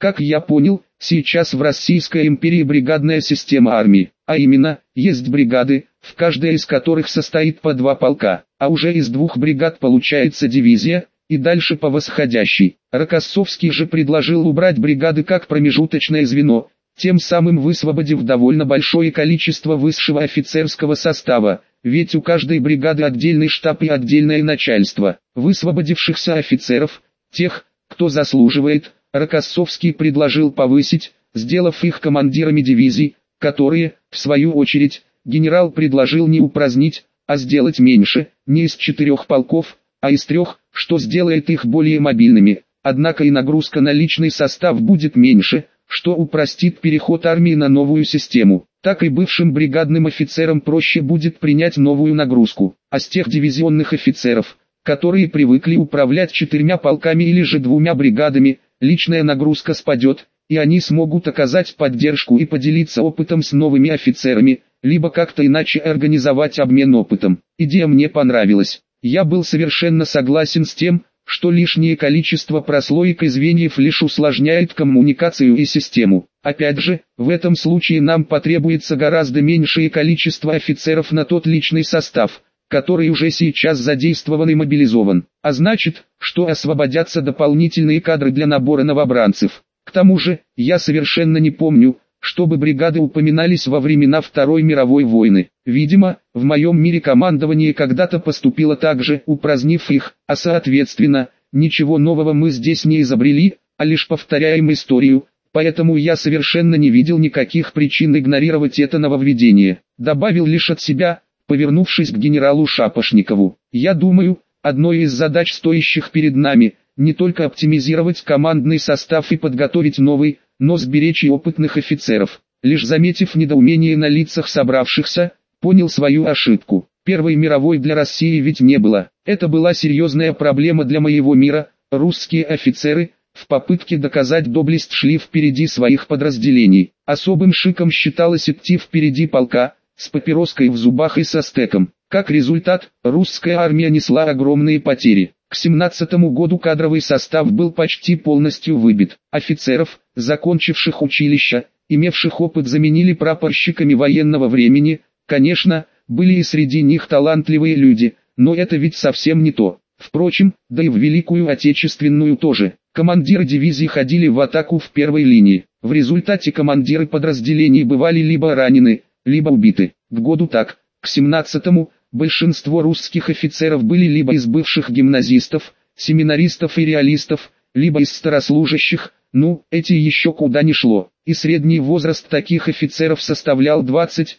Как я понял, сейчас в Российской империи бригадная система армии, а именно, есть бригады, в каждой из которых состоит по 2 полка, а уже из 2 бригад получается дивизия, и дальше по восходящей. Рокоссовский же предложил убрать бригады как промежуточное звено, тем самым высвободив довольно большое количество высшего офицерского состава, ведь у каждой бригады отдельный штаб и отдельное начальство. Высвободившихся офицеров, тех, кто заслуживает, Рокоссовский предложил повысить, сделав их командирами дивизий, которые, в свою очередь, генерал предложил не упразднить, а сделать меньше, не из 4 полков, а из 3, что сделает их более мобильными. Однако и нагрузка на личный состав будет меньше, что упростит переход армии на новую систему. Так и бывшим бригадным офицерам проще будет принять новую нагрузку, а с тех дивизионных офицеров, которые привыкли управлять 4 полками или же 2 бригадами, личная нагрузка спадет, и они смогут оказать поддержку и поделиться опытом с новыми офицерами, либо как-то иначе организовать обмен опытом. Идея мне понравилась. Я был совершенно согласен с тем, что лишнее количество прослоек и звеньев лишь усложняет коммуникацию и систему. Опять же, в этом случае нам потребуется гораздо меньшее количество офицеров на тот личный состав, который уже сейчас задействован и мобилизован, а значит, что освободятся дополнительные кадры для набора новобранцев. К тому же, я совершенно не помню, чтобы бригады упоминались во времена Второй мировой войны. Видимо, в моем мире командование когда-то поступило так же, упразднив их, а соответственно, ничего нового мы здесь не изобрели, а лишь повторяем историю, поэтому я совершенно не видел никаких причин игнорировать это нововведение. Добавил лишь от себя, повернувшись к генералу Шапошникову: я думаю, одной из задач, стоящих перед нами, не только оптимизировать командный состав и подготовить новый, но сберечь и опытных офицеров. Лишь заметив недоумение на лицах собравшихся, понял свою ошибку. Первой мировой для России ведь не было. Это была серьезная проблема для моего мира. Русские офицеры, в попытке доказать доблесть, шли впереди своих подразделений. Особым шиком считалось идти впереди полка, с папироской в зубах и со стеком. Как результат, русская армия несла огромные потери. К 17 году кадровый состав был почти полностью выбит. Офицеров, закончивших училища, имевших опыт, заменили прапорщиками военного времени. Конечно, были и среди них талантливые люди, но это ведь совсем не то. Впрочем, да и в Великую Отечественную тоже. Командиры дивизий ходили в атаку в первой линии. В результате командиры подразделений бывали либо ранены, либо убиты. К году так, к 17-му, большинство русских офицеров были либо из бывших гимназистов, семинаристов и реалистов, либо из старослужащих, эти еще куда ни шло. И средний возраст таких офицеров составлял 20-25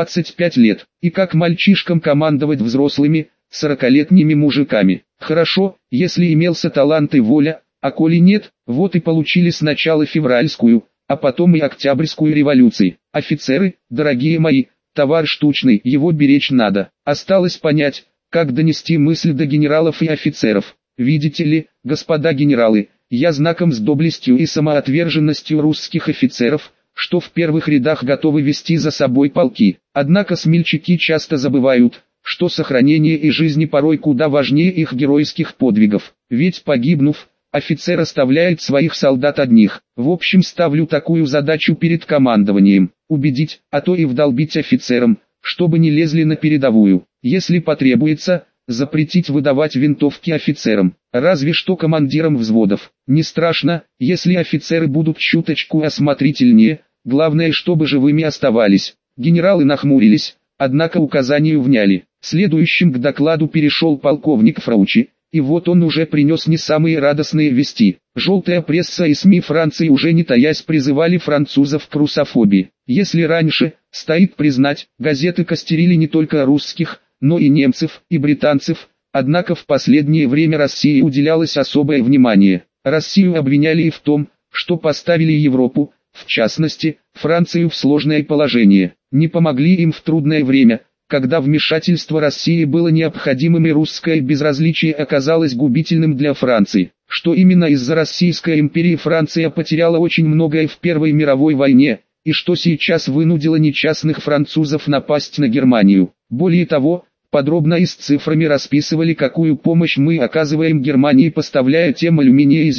лет. И как мальчишкам командовать взрослыми, 40-летними мужиками? Хорошо, если имелся талант и воля, а коли нет, вот и получили сначала февральскую, а потом и октябрьскую революции. Офицеры, дорогие мои, товар штучный, его беречь надо. Осталось понять, как донести мысль до генералов и офицеров. Видите ли, господа генералы, я знаком с доблестью и самоотверженностью русских офицеров, что в первых рядах готовы вести за собой полки. Однако смельчаки часто забывают, что сохранение и жизни порой куда важнее их геройских подвигов. Ведь погибнув, офицер оставляет своих солдат одних. В общем, ставлю такую задачу перед командованием: убедить, а то и вдолбить офицерам, чтобы не лезли на передовую. Если потребуется, запретить выдавать винтовки офицерам, разве что командирам взводов. Не страшно, если офицеры будут чуточку осмотрительнее, главное, чтобы живыми оставались. Генералы нахмурились, однако указанию вняли. Следующим к докладу перешел полковник Фраучи. И вот он уже принес не самые радостные вести. Желтая пресса и СМИ Франции уже не таясь призывали французов к русофобии. Если раньше, стоит признать, газеты костерили не только русских, но и немцев, и британцев, однако в последнее время России уделялось особое внимание. Россию обвиняли и в том, что поставили Европу, в частности, Францию, в сложное положение. Не помогли им в трудное время, когда вмешательство России было необходимым и русское безразличие оказалось губительным для Франции. Что именно из-за Российской империи Франция потеряла очень многое в Первой мировой войне, и что сейчас вынудило несчастных французов напасть на Германию. Более того, подробно и с цифрами расписывали, какую помощь мы оказываем Германии, поставляя тем алюминия и зерно.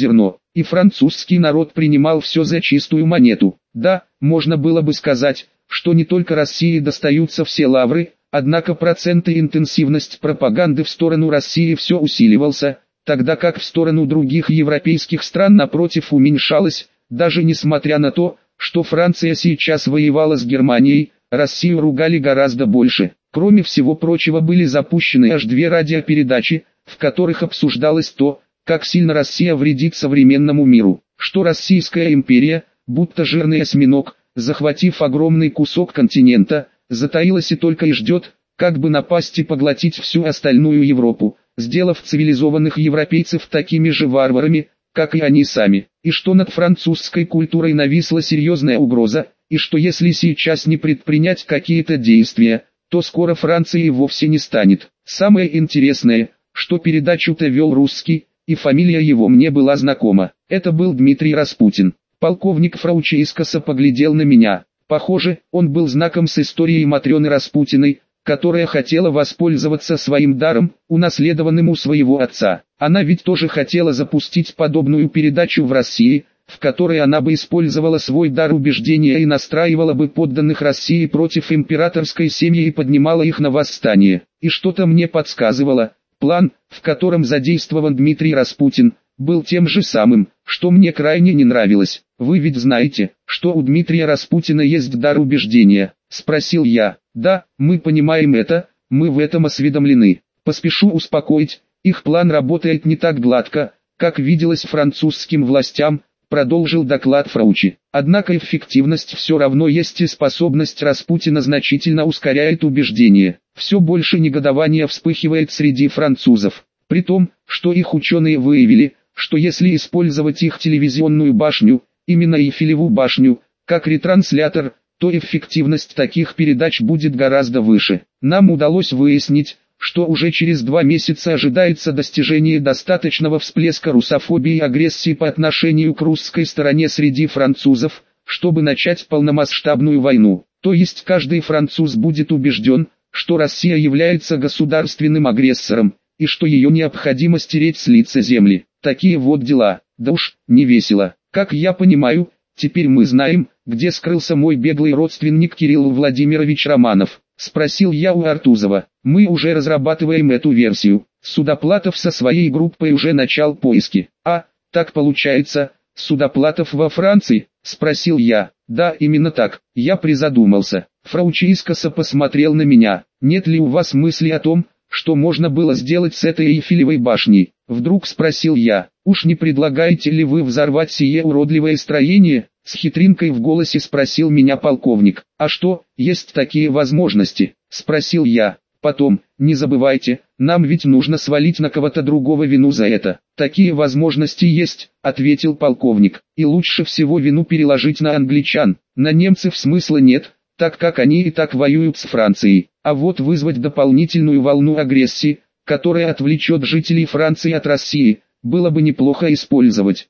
и французский народ принимал все за чистую монету. Да, можно было бы сказать, что не только России достаются все лавры, однако процент и интенсивность пропаганды в сторону России все усиливался, тогда как в сторону других европейских стран напротив уменьшалась, даже несмотря на то, что Франция сейчас воевала с Германией, Россию ругали гораздо больше. Кроме всего прочего были запущены аж 2 радиопередачи, в которых обсуждалось то, как сильно Россия вредит современному миру, что Российская империя, будто жирный осьминог, захватив огромный кусок континента, затаилась и только и ждет, как бы напасть и поглотить всю остальную Европу, сделав цивилизованных европейцев такими же варварами, как и они сами, и что над французской культурой нависла серьезная угроза, и что если сейчас не предпринять какие-то действия, то скоро Франции вовсе не станет. Самое интересное, что передачу-то вел русский, и фамилия его мне была знакома. Это был Дмитрий Распутин. Полковник Фраучи искоса поглядел на меня. Похоже, он был знаком с историей Матрёны Распутиной, которая хотела воспользоваться своим даром, унаследованным у своего отца. Она ведь тоже хотела запустить подобную передачу в России, в которой она бы использовала свой дар убеждения и настраивала бы подданных России против императорской семьи и поднимала их на восстание. И что-то мне подсказывало, план, в котором задействован Дмитрий Распутин, был тем же самым, что мне крайне не нравилось. «Вы ведь знаете, что у Дмитрия Распутина есть дар убеждения?» – спросил я. «Да, мы понимаем это, мы в этом осведомлены. Поспешу успокоить, их план работает не так гладко, как виделось французским властям», – продолжил доклад Фраучи. «Однако эффективность все равно есть и способность Распутина значительно ускоряет убеждение. Все больше негодования вспыхивает среди французов, при том, что их ученые выявили, что если использовать их телевизионную башню, именно Эйфелеву башню, как ретранслятор, то эффективность таких передач будет гораздо выше. Нам удалось выяснить, что уже через 2 месяца ожидается достижение достаточного всплеска русофобии и агрессии по отношению к русской стороне среди французов, чтобы начать полномасштабную войну. То есть каждый француз будет убежден, что Россия является государственным агрессором, и что ее необходимо стереть с лица земли. Такие вот дела. Да уж, не весело. Как я понимаю, теперь мы знаем, где скрылся мой беглый родственник Кирилл Владимирович Романов. Спросил я у Артузова. Мы уже разрабатываем эту версию. Судоплатов со своей группой уже начал поиски. А, так получается, Судоплатов во Франции? Спросил я. Да, именно так. Я призадумался. Фраучи искоса посмотрел на меня. Нет ли у вас мысли о том, что можно было сделать с этой Эйфелевой башней? Вдруг спросил я. Уж не предлагаете ли вы взорвать сие уродливое строение? С хитринкой в голосе спросил меня полковник. А что, есть такие возможности? Спросил я. Потом, не забывайте, нам ведь нужно свалить на кого-то другого вину за это. Такие возможности есть, ответил полковник. И лучше всего вину переложить на англичан. На немцев смысла нет, так как они и так воюют с Францией. А вот вызвать дополнительную волну агрессии, которая отвлечет жителей Франции от России, было бы неплохо использовать.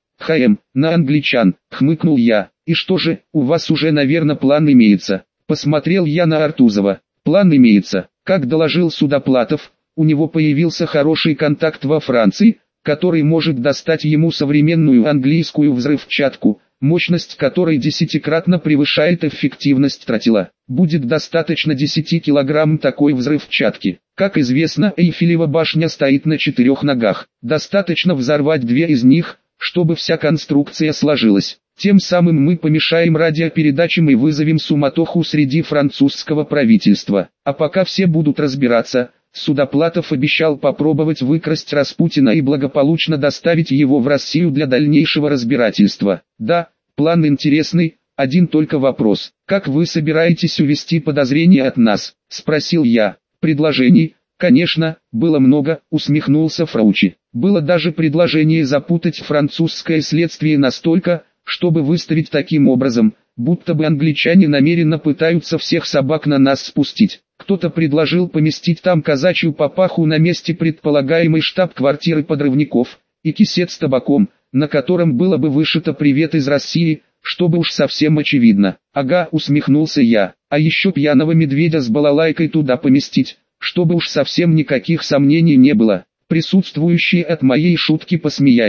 На англичан, хмыкнул я. И что же, у вас уже, наверное, план имеется? Посмотрел я на Артузова. План имеется. Как доложил Судоплатов, у него появился хороший контакт во Франции, который может достать ему современную английскую взрывчатку, мощность которой 10-кратно превышает эффективность тротила. Будет достаточно 10 килограмм такой взрывчатки. Как известно, Эйфелева башня стоит на 4 ногах. Достаточно взорвать 2 из них, чтобы вся конструкция сложилась. Тем самым мы помешаем радиопередачам и вызовем суматоху среди французского правительства. А пока все будут разбираться, Судоплатов обещал попробовать выкрасть Распутина и благополучно доставить его в Россию для дальнейшего разбирательства. Да, план интересный, один только вопрос. Как вы собираетесь увести подозрения от нас? Спросил я. Предложений, конечно, было много, усмехнулся Фраучи. Было даже предложение запутать французское следствие настолько, чтобы выставить таким образом, будто бы англичане намеренно пытаются всех собак на нас спустить. Кто-то предложил поместить там казачью папаху на месте предполагаемой штаб-квартиры подрывников, и кисет с табаком, на котором было бы вышито «Привет из России», чтобы уж совсем очевидно. Ага, усмехнулся я, а еще пьяного медведя с балалайкой туда поместить, чтобы уж совсем никаких сомнений не было. Присутствующие от моей шутки посмеялись.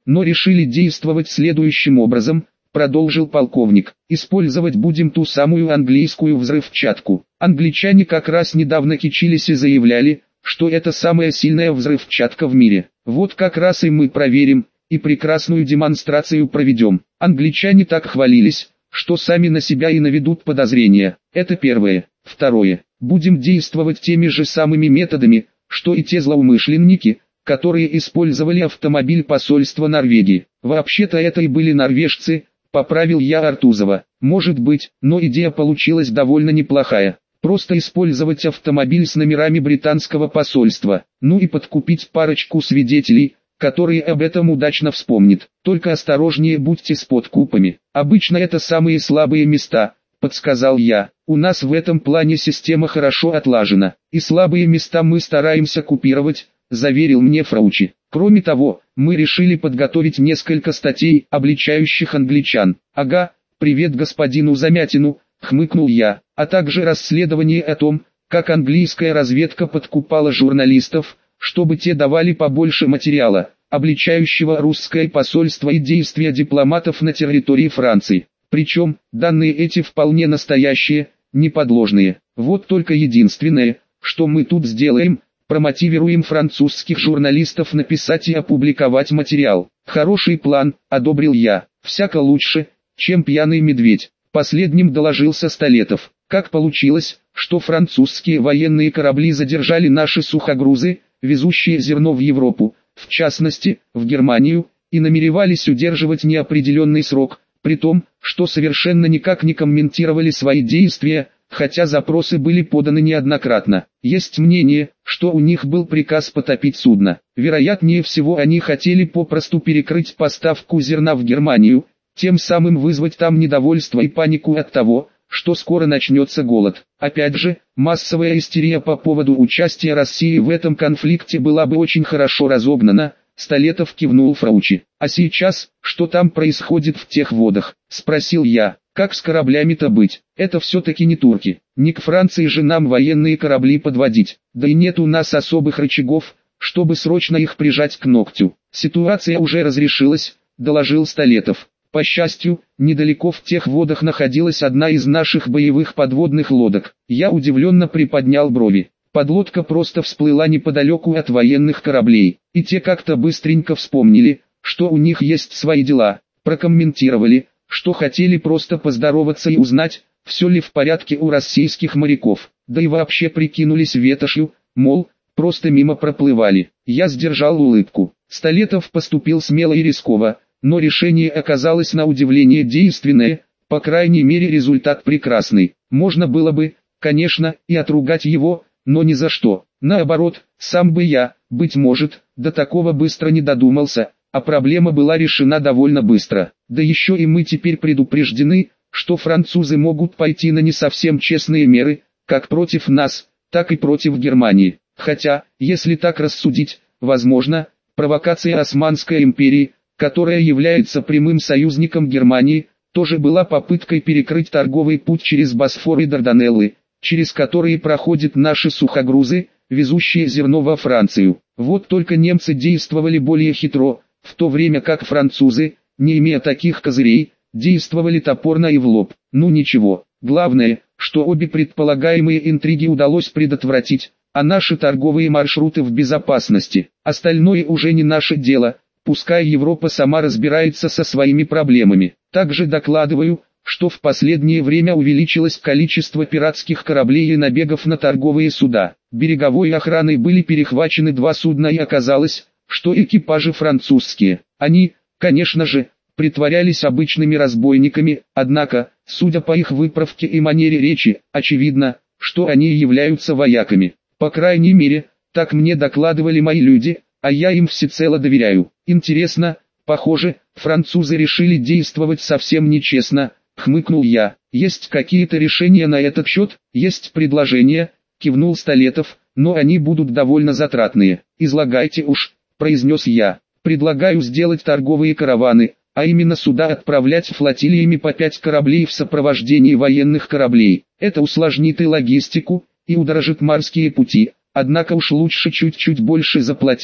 но решили действовать следующим образом, продолжил полковник. Использовать будем ту самую английскую взрывчатку. Англичане как раз недавно кичились и заявляли, что это самая сильная взрывчатка в мире. Вот как раз и мы проверим, и прекрасную демонстрацию проведем. Англичане так хвалились, что сами на себя и наведут подозрения. Это первое. Второе. Будем действовать теми же самыми методами, что и те злоумышленники, которые использовали автомобиль посольства Норвегии. Вообще-то это и были норвежцы, поправил я Артузова. Может быть, но идея получилась довольно неплохая. Просто использовать автомобиль с номерами британского посольства, ну и подкупить парочку свидетелей, которые об этом удачно вспомнят. Только осторожнее будьте с подкупами. Обычно это самые слабые места, подсказал я. У нас в этом плане система хорошо отлажена, и слабые места мы стараемся купировать, заверил мне Фраучи. Кроме того, мы решили подготовить несколько статей, обличающих англичан. Ага, привет господину Замятину, хмыкнул я, а также расследование о том, как английская разведка подкупала журналистов, чтобы те давали побольше материала, обличающего русское посольство и действия дипломатов на территории Франции. Причем, данные эти вполне настоящие, не подложные. Вот только единственное, что мы тут сделаем, промотивируем французских журналистов написать и опубликовать материал. Хороший план, одобрил я. Всяко лучше, чем пьяный медведь. Последним доложился Столетов. Как получилось, что французские военные корабли задержали наши сухогрузы, везущие зерно в Европу, в частности, в Германию, и намеревались удерживать неопределенный срок, при том, что совершенно никак не комментировали свои действия, хотя запросы были поданы неоднократно. Есть мнение, что у них был приказ потопить судно. Вероятнее всего они хотели попросту перекрыть поставку зерна в Германию, тем самым вызвать там недовольство и панику от того, что скоро начнется голод. Опять же, массовая истерия по поводу участия России в этом конфликте была бы очень хорошо разогнана. Столетов кивнул Фраучи. А сейчас, что там происходит в тех водах? Спросил я. Как с кораблями-то быть? Это все-таки не турки. Не к Франции же нам военные корабли подводить. Да и нет у нас особых рычагов, чтобы срочно их прижать к ногтю. Ситуация уже разрешилась, доложил Столетов. По счастью, недалеко в тех водах находилась одна из наших боевых подводных лодок. Я удивленно приподнял брови. Подлодка просто всплыла неподалеку от военных кораблей, и те как-то быстренько вспомнили, что у них есть свои дела, прокомментировали, что хотели просто поздороваться и узнать, все ли в порядке у российских моряков, да и вообще прикинулись ветошью, мол, просто мимо проплывали. Я сдержал улыбку. Столетов поступил смело и рисково, но решение оказалось на удивление действенное, по крайней мере результат прекрасный. Можно было бы, конечно, и отругать его, но ни за что. Наоборот, сам бы я, быть может, до такого быстро не додумался, а проблема была решена довольно быстро. Да еще и мы теперь предупреждены, что французы могут пойти на не совсем честные меры, как против нас, так и против Германии. Хотя, если так рассудить, возможно, провокация Османской империи, которая является прямым союзником Германии, тоже была попыткой перекрыть торговый путь через Босфор и Дарданеллы, через которые проходят наши сухогрузы, везущие зерно во Францию. Вот только немцы действовали более хитро, в то время как французы, не имея таких козырей, действовали топорно и в лоб. Ну ничего, главное, что обе предполагаемые интриги удалось предотвратить, а наши торговые маршруты в безопасности. Остальное уже не наше дело, пускай Европа сама разбирается со своими проблемами. Также докладываю, что в последнее время увеличилось количество пиратских кораблей и набегов на торговые суда. Береговой охраной были перехвачены 2 судна, и оказалось, что экипажи французские. Они, конечно же, притворялись обычными разбойниками, однако, судя по их выправке и манере речи, очевидно, что они являются вояками. По крайней мере, так мне докладывали мои люди, а я им всецело доверяю. Интересно, похоже, французы решили действовать совсем нечестно, хмыкнул я. Есть какие-то решения на этот счет? Есть предложения, кивнул Столетов, но они будут довольно затратные. Излагайте уж, произнес я. Предлагаю сделать торговые караваны, а именно суда отправлять флотилиями по 5 кораблей в сопровождении военных кораблей. Это усложнит и логистику, и удорожит морские пути, однако уж лучше чуть-чуть больше заплатить,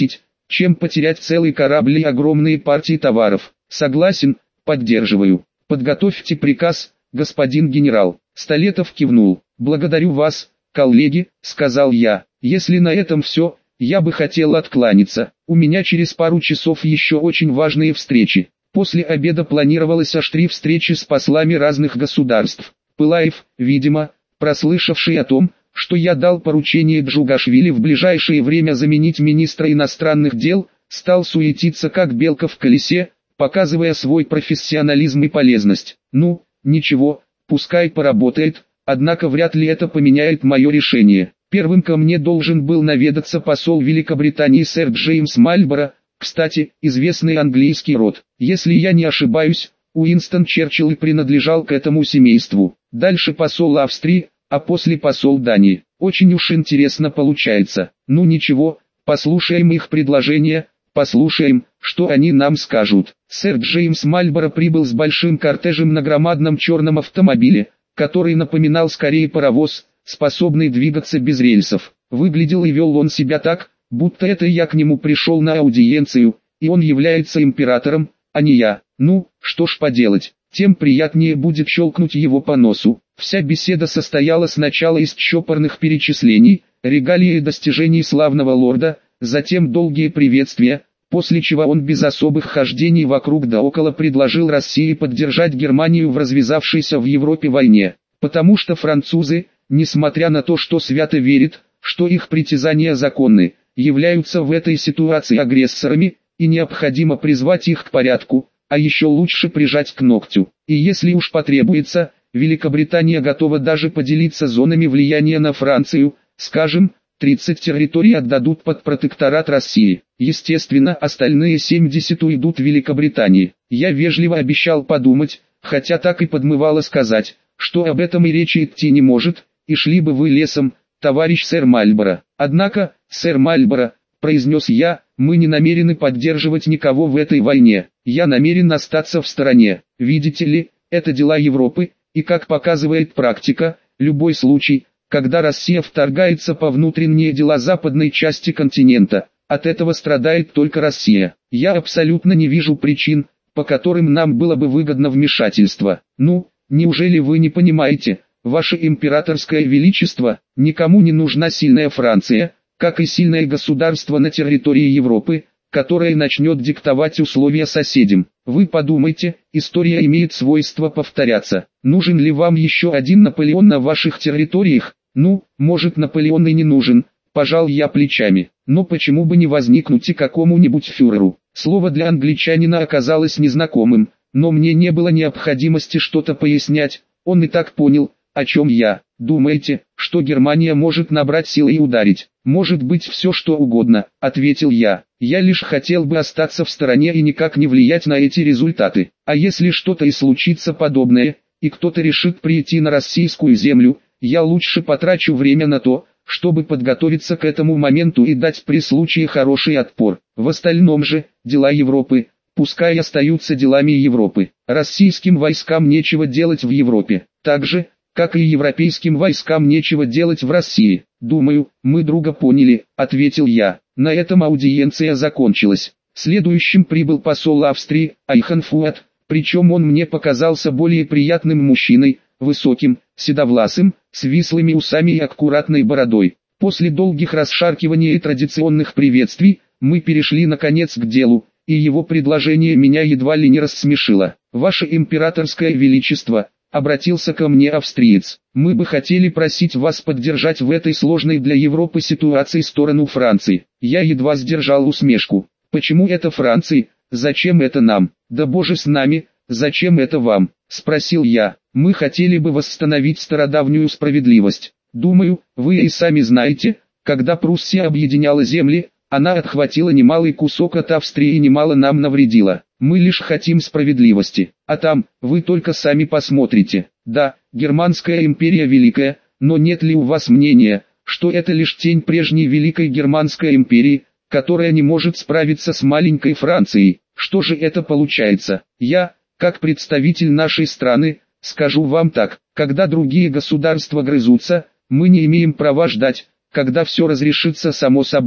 чем потерять целый корабль и огромные партии товаров. Согласен, поддерживаю. Подготовьте приказ, господин генерал. Столетов кивнул. Благодарю вас, коллеги, сказал я. Если на этом все, я бы хотел откланяться. У меня через пару часов еще очень важные встречи. После обеда планировалось аж 3 встречи с послами разных государств. Пылаев, видимо, прослышавший о том, что я дал поручение Джугашвили в ближайшее время заменить министра иностранных дел, стал суетиться как белка в колесе, показывая свой профессионализм и полезность. Ну, ничего, пускай поработает, однако вряд ли это поменяет мое решение. Первым ко мне должен был наведаться посол Великобритании сэр Джеймс Мальборо, кстати, известный английский род. Если я не ошибаюсь, Уинстон Черчилль и принадлежал к этому семейству. Дальше посол Австрии, а после посол Дании. Очень уж интересно получается. Ну ничего, послушаем их предложения, послушаем, что они нам скажут. Сэр Джеймс Мальборо прибыл с большим кортежем на громадном черном автомобиле, который напоминал скорее паровоз, способный двигаться без рельсов. Выглядел и вел он себя так, будто это я к нему пришел на аудиенцию, и он является императором, а не я. Ну, что ж поделать, тем приятнее будет щелкнуть его по носу. Вся беседа состояла сначала из чопорных перечислений, регалий и достижений славного лорда, затем долгие приветствия, после чего он без особых хождений вокруг да около предложил России поддержать Германию в развязавшейся в Европе войне, потому что французы, несмотря на то, что свято верят, что их притязания законны, являются в этой ситуации агрессорами, и необходимо призвать их к порядку, а еще лучше прижать к ногтю. И если уж потребуется, Великобритания готова даже поделиться зонами влияния на Францию, скажем, 30 территорий отдадут под протекторат России. Естественно, остальные 70 уйдут Великобритании. Я вежливо обещал подумать, хотя так и подмывало сказать, что об этом и речи идти не может, и шли бы вы лесом, товарищ сэр Мальборо. Однако, сэр Мальборо, произнес я, мы не намерены поддерживать никого в этой войне. Я намерен остаться в стороне. Видите ли, это дела Европы, и как показывает практика, любой случай, когда Россия вторгается по внутренние дела западной части континента, от этого страдает только Россия. Я абсолютно не вижу причин, по которым нам было бы выгодно вмешательство. Ну, неужели вы не понимаете, ваше императорское величество, никому не нужна сильная Франция, как и сильное государство на территории Европы, которое начнет диктовать условия соседям. Вы подумайте, история имеет свойство повторяться. Нужен ли вам еще один Наполеон на ваших территориях? Ну, может, Наполеон и не нужен, пожал я плечами. Но почему бы не возникнуть и какому-нибудь фюреру? Слово для англичанина оказалось незнакомым, но мне не было необходимости что-то пояснять, он и так понял, о чем я. Думаете, что Германия может набрать силы и ударить? Может быть все что угодно, ответил я. Я лишь хотел бы остаться в стороне и никак не влиять на эти результаты. А если что-то и случится подобное, и кто-то решит прийти на российскую землю, я лучше потрачу время на то, чтобы подготовиться к этому моменту и дать при случае хороший отпор. В остальном же, дела Европы, пускай остаются делами Европы. Российским войскам нечего делать в Европе. Так же, как и европейским войскам нечего делать в России. Думаю, мы друга поняли, ответил я. На этом аудиенция закончилась. Следующим прибыл посол Австрии, Айхенфуат, причем он мне показался более приятным мужчиной, высоким, седовласым, с вислыми усами и аккуратной бородой. После долгих расшаркиваний и традиционных приветствий, мы перешли наконец к делу, и его предложение меня едва ли не рассмешило. «Ваше императорское величество», — обратился ко мне австриец, — «мы бы хотели просить вас поддержать в этой сложной для Европы ситуации сторону Франции». Я едва сдержал усмешку. «Почему это Франции? Зачем это нам? Да боже с нами, зачем это вам?» — спросил я. «Мы хотели бы восстановить стародавнюю справедливость. Думаю, вы и сами знаете, когда Пруссия объединяла земли, она отхватила немалый кусок от Австрии и немало нам навредила. Мы лишь хотим справедливости, а там, вы только сами посмотрите. Да, Германская империя великая, но нет ли у вас мнения, что это лишь тень прежней великой Германской империи, которая не может справиться с маленькой Францией? Что же это получается? Я, как представитель нашей страны, скажу вам так, когда другие государства грызутся, мы не имеем права ждать, когда все разрешится само собой.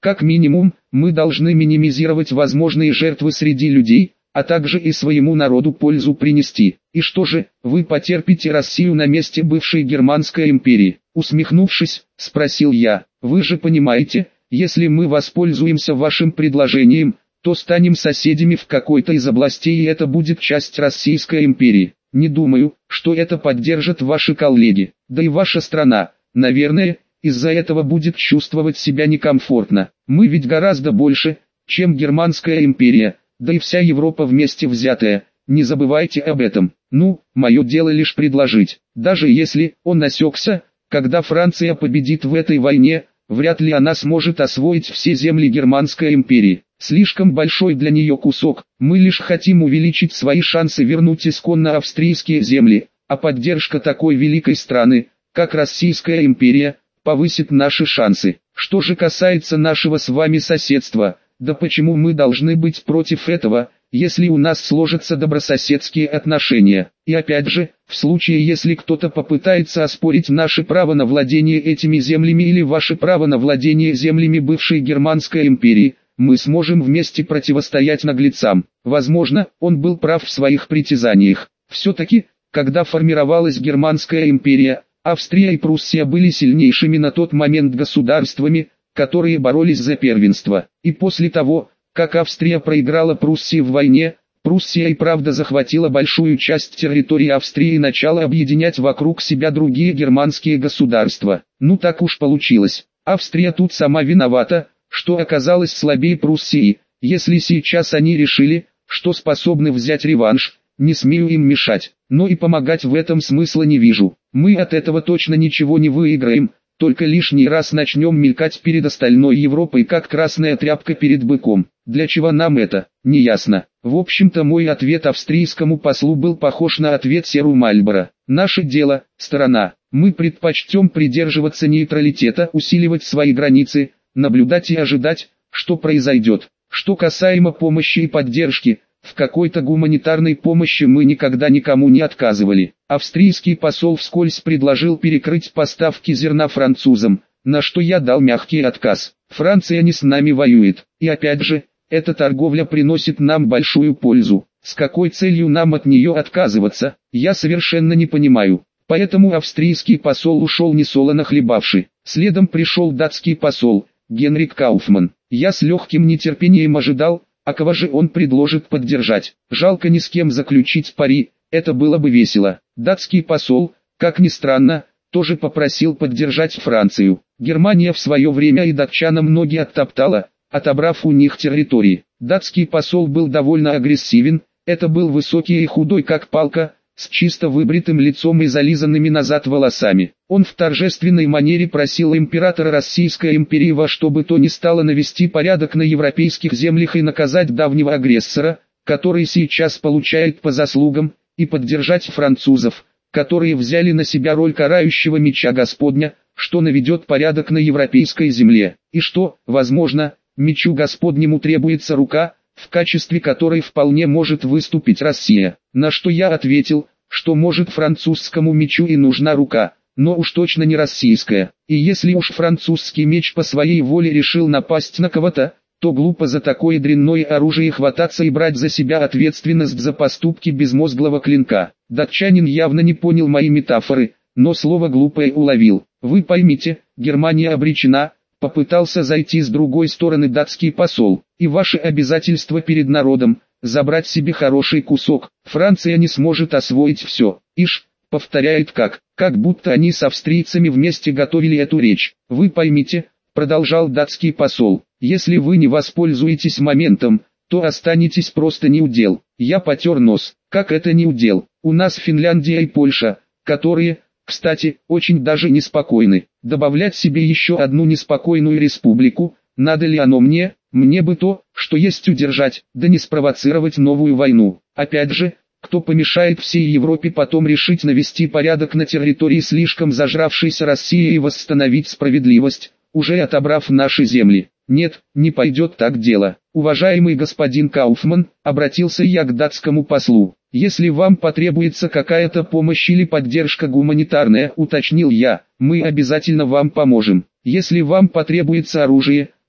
Как минимум, мы должны минимизировать возможные жертвы среди людей, а также и своему народу пользу принести. И что же, вы потерпите Россию на месте бывшей Германской империи? Усмехнувшись, спросил я. Вы же понимаете, если мы воспользуемся вашим предложением, то станем соседями в какой-то из областей, и это будет часть Российской империи. Не думаю, что это поддержат ваши коллеги, да и ваша страна, наверное, из-за этого будет чувствовать себя некомфортно. Мы ведь гораздо больше, чем Германская империя, да и вся Европа вместе взятая, не забывайте об этом. Ну, мое дело лишь предложить. Даже если он осекся, когда Франция победит в этой войне, вряд ли она сможет освоить все земли Германской империи. Слишком большой для нее кусок. Мы лишь хотим увеличить свои шансы вернуть исконно австрийские земли, а поддержка такой великой страны, как Российская империя, повысит наши шансы. Что же касается нашего с вами соседства, да почему мы должны быть против этого, если у нас сложатся добрососедские отношения? И опять же, в случае если кто-то попытается оспорить наше право на владение этими землями или ваше право на владение землями бывшей Германской империи, мы сможем вместе противостоять наглецам. Возможно, он был прав в своих притязаниях. Все-таки, когда формировалась Германская империя, Австрия и Пруссия были сильнейшими на тот момент государствами, которые боролись за первенство. И после того, как Австрия проиграла Пруссии в войне, Пруссия и правда захватила большую часть территории Австрии и начала объединять вокруг себя другие германские государства. Ну так уж получилось. Австрия тут сама виновата, что оказалась слабее Пруссии. Если сейчас они решили, что способны взять реванш, не смею им мешать, но и помогать в этом смысла не вижу. Мы от этого точно ничего не выиграем, только лишний раз начнем мелькать перед остальной Европой как красная тряпка перед быком. Для чего нам это, не ясно. В общем-то мой ответ австрийскому послу был похож на ответ Серу Мальборо. Наше дело, сторона. Мы предпочтем придерживаться нейтралитета, усиливать свои границы, наблюдать и ожидать, что произойдет. Что касаемо помощи и поддержки, в какой-то гуманитарной помощи мы никогда никому не отказывали. Австрийский посол вскользь предложил перекрыть поставки зерна французам, на что я дал мягкий отказ. Франция не с нами воюет. И опять же, эта торговля приносит нам большую пользу. С какой целью нам от нее отказываться, я совершенно не понимаю. Поэтому австрийский посол ушел несолоно хлебавши. Следом пришел датский посол, Генрик Кауфман. Я с легким нетерпением ожидал, а кого же он предложит поддержать. Жалко ни с кем заключить пари, это было бы весело. Датский посол, как ни странно, тоже попросил поддержать Францию. Германия в свое время и датчанам ноги оттоптала, отобрав у них территории. Датский посол был довольно агрессивен, это был высокий и худой как палка, с чисто выбритым лицом и зализанными назад волосами. Он в торжественной манере просил императора Российской империи во что бы то ни стало навести порядок на европейских землях и наказать давнего агрессора, который сейчас получает по заслугам, и поддержать французов, которые взяли на себя роль карающего меча Господня, что наведет порядок на европейской земле, и что, возможно, мечу Господнему требуется рука, в качестве которой вполне может выступить Россия. На что я ответил, что может французскому мечу и нужна рука, но уж точно не российская. И если уж французский меч по своей воле решил напасть на кого-то, то глупо за такое дрянное оружие хвататься и брать за себя ответственность за поступки безмозглого клинка. Датчанин явно не понял мои метафоры, но слово «глупое» уловил. Вы поймите, Германия обречена, попытался зайти с другой стороны датский посол, и ваши обязательства перед народом, забрать себе хороший кусок, Франция не сможет освоить все. Ишь, повторяет как будто они с австрийцами вместе готовили эту речь. Вы поймите, продолжал датский посол, если вы не воспользуетесь моментом, то останетесь просто неудел. Я потер нос, как это неудел? У нас Финляндия и Польша, которые, кстати, очень даже неспокойны. Добавлять себе еще одну неспокойную республику, надо ли оно мне? Мне бы то, что есть удержать, да не спровоцировать новую войну. Опять же, кто помешает всей Европе потом решить навести порядок на территории слишком зажравшейся России и восстановить справедливость, уже отобрав наши земли? Нет, не пойдет так дело. Уважаемый господин Кауфман, обратился я к датскому послу. Если вам потребуется какая-то помощь или поддержка гуманитарная, уточнил я, мы обязательно вам поможем. Если вам потребуется оружие,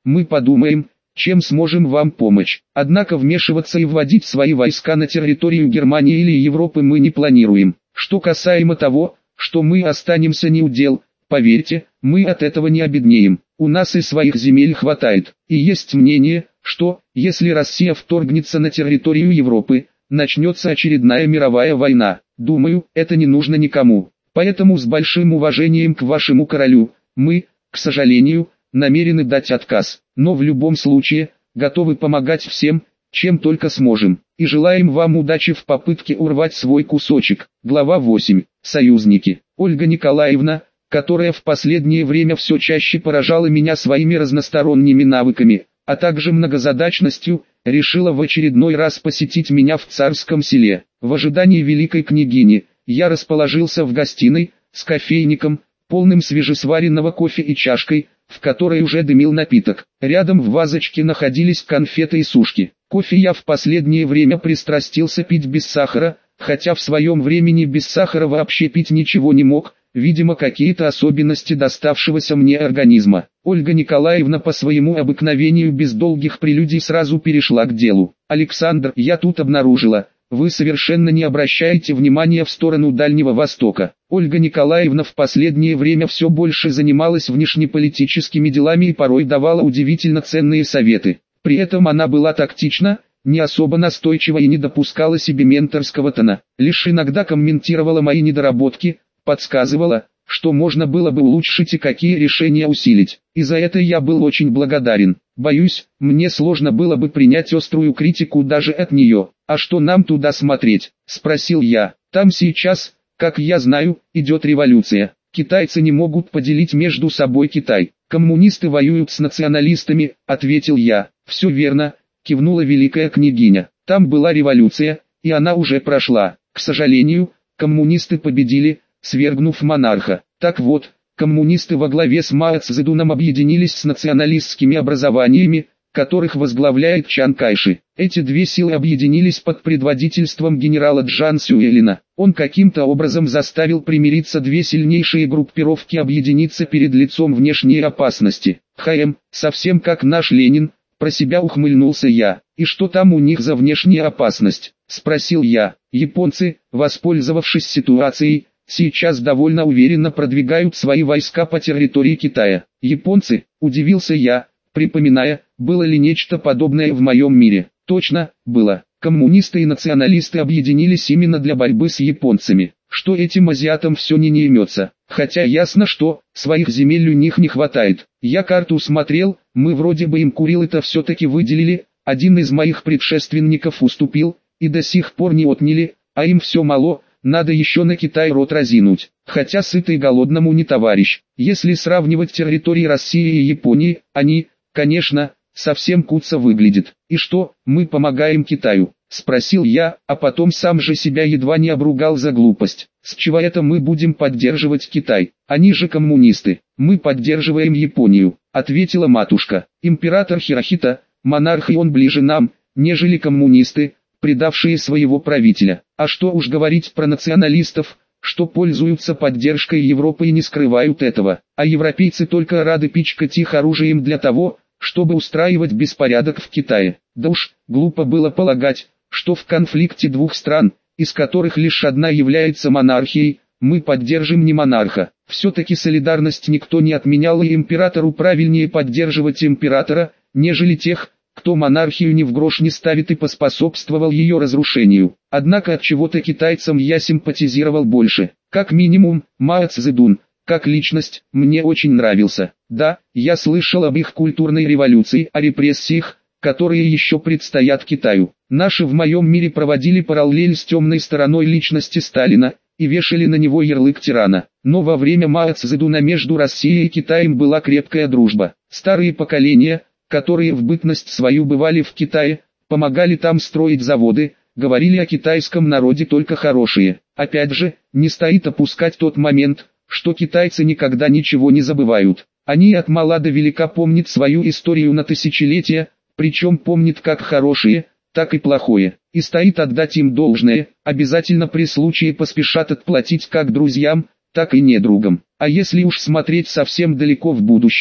мы подумаем, чем сможем вам помочь. Однако вмешиваться и вводить свои войска на территорию Германии или Европы мы не планируем. Что касаемо того, что мы останемся неудел, поверьте, мы от этого не обеднеем. У нас и своих земель хватает. И есть мнение, что, если Россия вторгнется на территорию Европы, начнется очередная мировая война. Думаю, это не нужно никому. Поэтому с большим уважением к вашему королю, мы, к сожалению, намерены дать отказ. Но в любом случае, готовы помогать всем, чем только сможем. И желаем вам удачи в попытке урвать свой кусочек. Глава 8. Союзники. Ольга Николаевна, которая в последнее время все чаще поражала меня своими разносторонними навыками, а также многозадачностью, решила в очередной раз посетить меня в Царском Селе. В ожидании великой княгини, я расположился в гостиной, с кофейником, полным свежесваренного кофе и чашкой, в которой уже дымил напиток. Рядом в вазочке находились конфеты и сушки. Кофе я в последнее время пристрастился пить без сахара, хотя в своем времени без сахара вообще пить ничего не мог, видимо какие-то особенности доставшегося мне организма. Ольга Николаевна по своему обыкновению без долгих прелюдий сразу перешла к делу. «Александр, я тут обнаружила, вы совершенно не обращаете внимания в сторону Дальнего Востока». Ольга Николаевна в последнее время все больше занималась внешнеполитическими делами и порой давала удивительно ценные советы. При этом она была тактична, не особо настойчива и не допускала себе менторского тона, лишь иногда комментировала мои недоработки, подсказывала, что можно было бы улучшить и какие решения усилить. И за это я был очень благодарен. Боюсь, мне сложно было бы принять острую критику даже от нее. «А что нам туда смотреть?» – спросил я. «Там сейчас, как я знаю, идет революция. Китайцы не могут поделить между собой Китай. Коммунисты воюют с националистами», – ответил я. «Все верно», – кивнула великая княгиня. «Там была революция, и она уже прошла. К сожалению, коммунисты победили, свергнув монарха. Так вот, коммунисты во главе с Мао Цзэдуном объединились с националистскими образованиями, которых возглавляет Чан Кайши. Эти две силы объединились под предводительством генерала Джан Сюэлина. Он каким-то образом заставил примириться две сильнейшие группировки объединиться перед лицом внешней опасности. Совсем как наш Ленин, про себя ухмыльнулся я. «И что там у них за внешняя опасность?» – спросил я. «Японцы, воспользовавшись ситуацией, сейчас довольно уверенно продвигают свои войска по территории Китая». «Японцы?» – удивился я, припоминая, было ли нечто подобное в моем мире. Точно, было. Коммунисты и националисты объединились именно для борьбы с японцами. Что этим азиатам все не имется. Хотя ясно, что своих земель у них не хватает. Я карту смотрел, мы вроде бы им Курилы-то все-таки выделили, один из моих предшественников уступил, и до сих пор не отняли, а им все мало. Надо еще на Китай рот разинуть. Хотя сытый голодному не товарищ. Если сравнивать территории России и Японии, они, конечно, совсем куца выглядят. «И что, мы помогаем Китаю?» – спросил я, а потом сам же себя едва не обругал за глупость. «С чего это мы будем поддерживать Китай? Они же коммунисты. Мы поддерживаем Японию», – ответила матушка. «Император Хирохита, монарх, и он ближе нам, нежели коммунисты, предавшие своего правителя. А что уж говорить про националистов, что пользуются поддержкой Европы и не скрывают этого. А европейцы только рады пичкать их оружием для того, чтобы устраивать беспорядок в Китае. Да уж, глупо было полагать, что в конфликте двух стран, из которых лишь одна является монархией, мы поддержим не монарха. Все-таки солидарность никто не отменял, и императору правильнее поддерживать императора, нежели тех, кто монархию ни в грош не ставит и поспособствовал ее разрушению. Однако от чего-то китайцам я симпатизировал больше. Как минимум, Мао Цзэдун, как личность, мне очень нравился. Да, я слышал об их культурной революции, о репрессиях, которые еще предстоят Китаю. Наши в моем мире проводили параллель с темной стороной личности Сталина, и вешали на него ярлык тирана. Но во время Мао Цзэдуна между Россией и Китаем была крепкая дружба. Старые поколения, которые в бытность свою бывали в Китае, помогали там строить заводы, говорили о китайском народе только хорошие. Опять же, не стоит опускать тот момент, что китайцы никогда ничего не забывают. Они от мала до велика помнят свою историю на тысячелетия, причем помнят как хорошие, так и плохое. И стоит отдать им должное, обязательно при случае поспешат отплатить как друзьям, так и недругам. А если уж смотреть совсем далеко в будущее,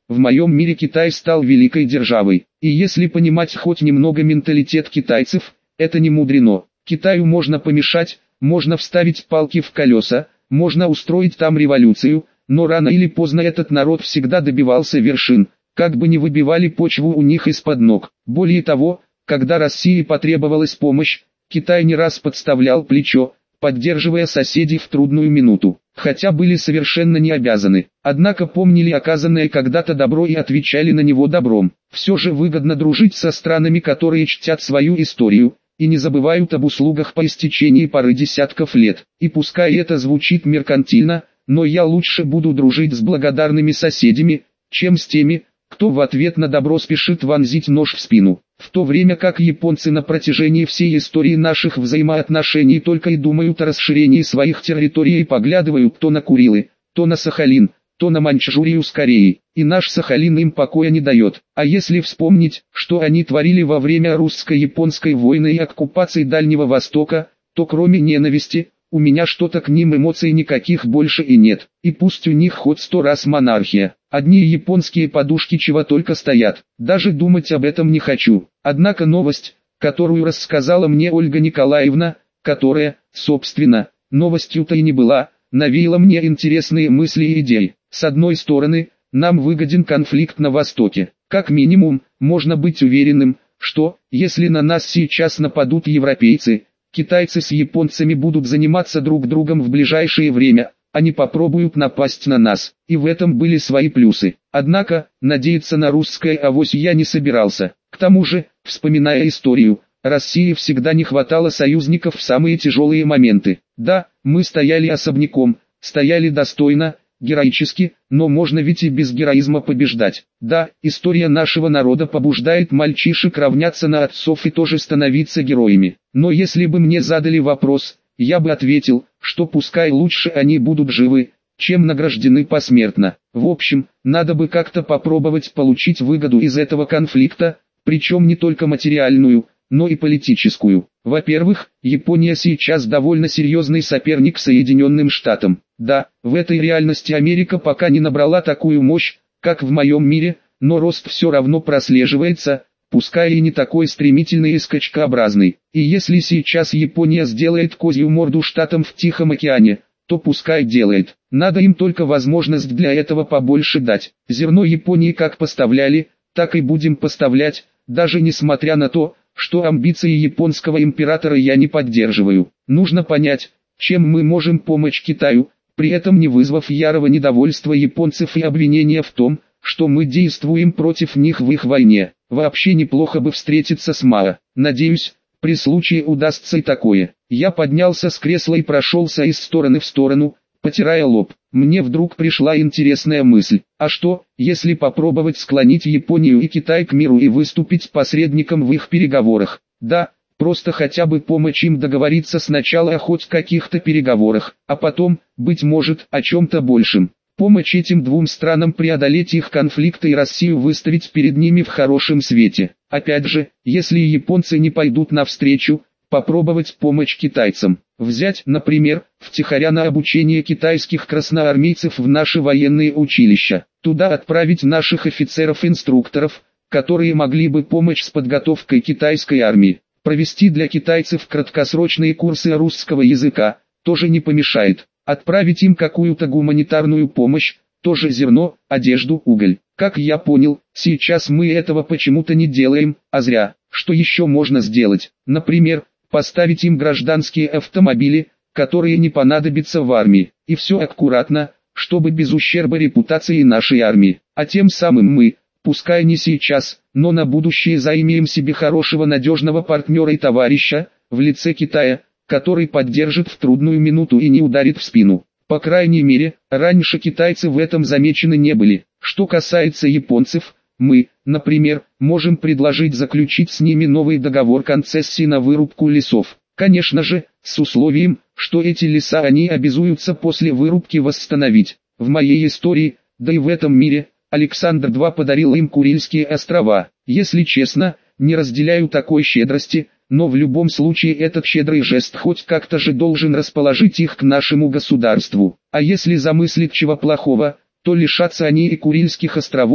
В моем мире Китай стал великой державой. И если понимать хоть немного менталитет китайцев, это не мудрено. Китаю можно помешать, можно вставить палки в колеса, можно устроить там революцию, но рано или поздно этот народ всегда добивался вершин, как бы ни выбивали почву у них из-под ног. Более того, когда России потребовалась помощь, Китай не раз подставлял плечо, поддерживая соседей в трудную минуту, хотя были совершенно не обязаны. Однако помнили оказанное когда-то добро и отвечали на него добром. Все же выгодно дружить со странами, которые чтят свою историю и не забывают об услугах по истечении пары десятков лет. И пускай это звучит меркантильно, но я лучше буду дружить с благодарными соседями, чем с теми, кто в ответ на добро спешит вонзить нож в спину. В то время как японцы на протяжении всей истории наших взаимоотношений только и думают о расширении своих территорий и поглядывают то на Курилы, то на Сахалин, то на Маньчжурию с Кореей, и наш Сахалин им покоя не дает. А если вспомнить, что они творили во время русско-японской войны и оккупации Дальнего Востока, то кроме ненависти, у меня что-то к ним эмоций никаких больше и нет. И пусть у них хоть 100 раз монархия, одни японские подушки чего только стоят, даже думать об этом не хочу. Однако новость, которую рассказала мне Ольга Николаевна, которая, собственно, новостью-то и не была, навеяла мне интересные мысли и идеи. С одной стороны, нам выгоден конфликт на Востоке. Как минимум, можно быть уверенным, что, если на нас сейчас нападут европейцы, китайцы с японцами будут заниматься друг другом в ближайшее время, они попробуют напасть на нас, и в этом были свои плюсы. Однако, надеяться на русское авось я не собирался. К тому же, вспоминая историю, России всегда не хватало союзников в самые тяжелые моменты. Да, мы стояли особняком, стояли достойно, героически, но можно ведь и без героизма побеждать. Да, история нашего народа побуждает мальчишек равняться на отцов и тоже становиться героями. Но если бы мне задали вопрос, я бы ответил, что пускай лучше они будут живы, чем награждены посмертно. В общем, надо бы как-то попробовать получить выгоду из этого конфликта, причем не только материальную, но и политическую. Во-первых, Япония сейчас довольно серьезный соперник Соединенным Штатам. Да, в этой реальности Америка пока не набрала такую мощь, как в моем мире, но рост все равно прослеживается, пускай и не такой стремительный и скачкообразный. И если сейчас Япония сделает козью морду Штатам в Тихом океане, то пускай делает. Надо им только возможность для этого побольше дать. Зерно Японии как поставляли, так и будем поставлять, даже несмотря на то, что амбиции японского императора я не поддерживаю. Нужно понять, чем мы можем помочь Китаю, при этом не вызвав ярого недовольства японцев и обвинения в том, что мы действуем против них в их войне. Вообще неплохо бы встретиться с Мао. Надеюсь, при случае удастся и такое. Я поднялся с кресла и прошелся из стороны в сторону, потирая лоб. Мне вдруг пришла интересная мысль. А что, если попробовать склонить Японию и Китай к миру и выступить посредником в их переговорах? Да, просто хотя бы помочь им договориться сначала о хоть каких-то переговорах, а потом, быть может, о чем-то большем. Помочь этим двум странам преодолеть их конфликты и Россию выставить перед ними в хорошем свете. Опять же, если японцы не пойдут навстречу, попробовать помочь китайцам. Взять, например, втихаря на обучение китайских красноармейцев в наши военные училища. Туда отправить наших офицеров-инструкторов, которые могли бы помочь с подготовкой китайской армии. Провести для китайцев краткосрочные курсы русского языка тоже не помешает. Отправить им какую-то гуманитарную помощь, тоже зерно, одежду, уголь. Как я понял, сейчас мы этого почему-то не делаем, а зря. Что еще можно сделать? Например, поставить им гражданские автомобили, которые не понадобятся в армии. И все аккуратно, чтобы без ущерба репутации нашей армии. А тем самым мы, пускай не сейчас, но на будущее заимеем себе хорошего надежного партнера и товарища, в лице Китая, который поддержит в трудную минуту и не ударит в спину. По крайней мере, раньше китайцы в этом замечены не были. Что касается японцев, мы, например, можем предложить заключить с ними новый договор концессии на вырубку лесов. Конечно же, с условием, что эти леса они обязуются после вырубки восстановить. В моей истории, да и в этом мире, Александр II подарил им Курильские острова. Если честно, не разделяю такой щедрости, но в любом случае этот щедрый жест хоть как-то же должен расположить их к нашему государству. А если замыслить чего плохого, то лишатся они и Курильских островов,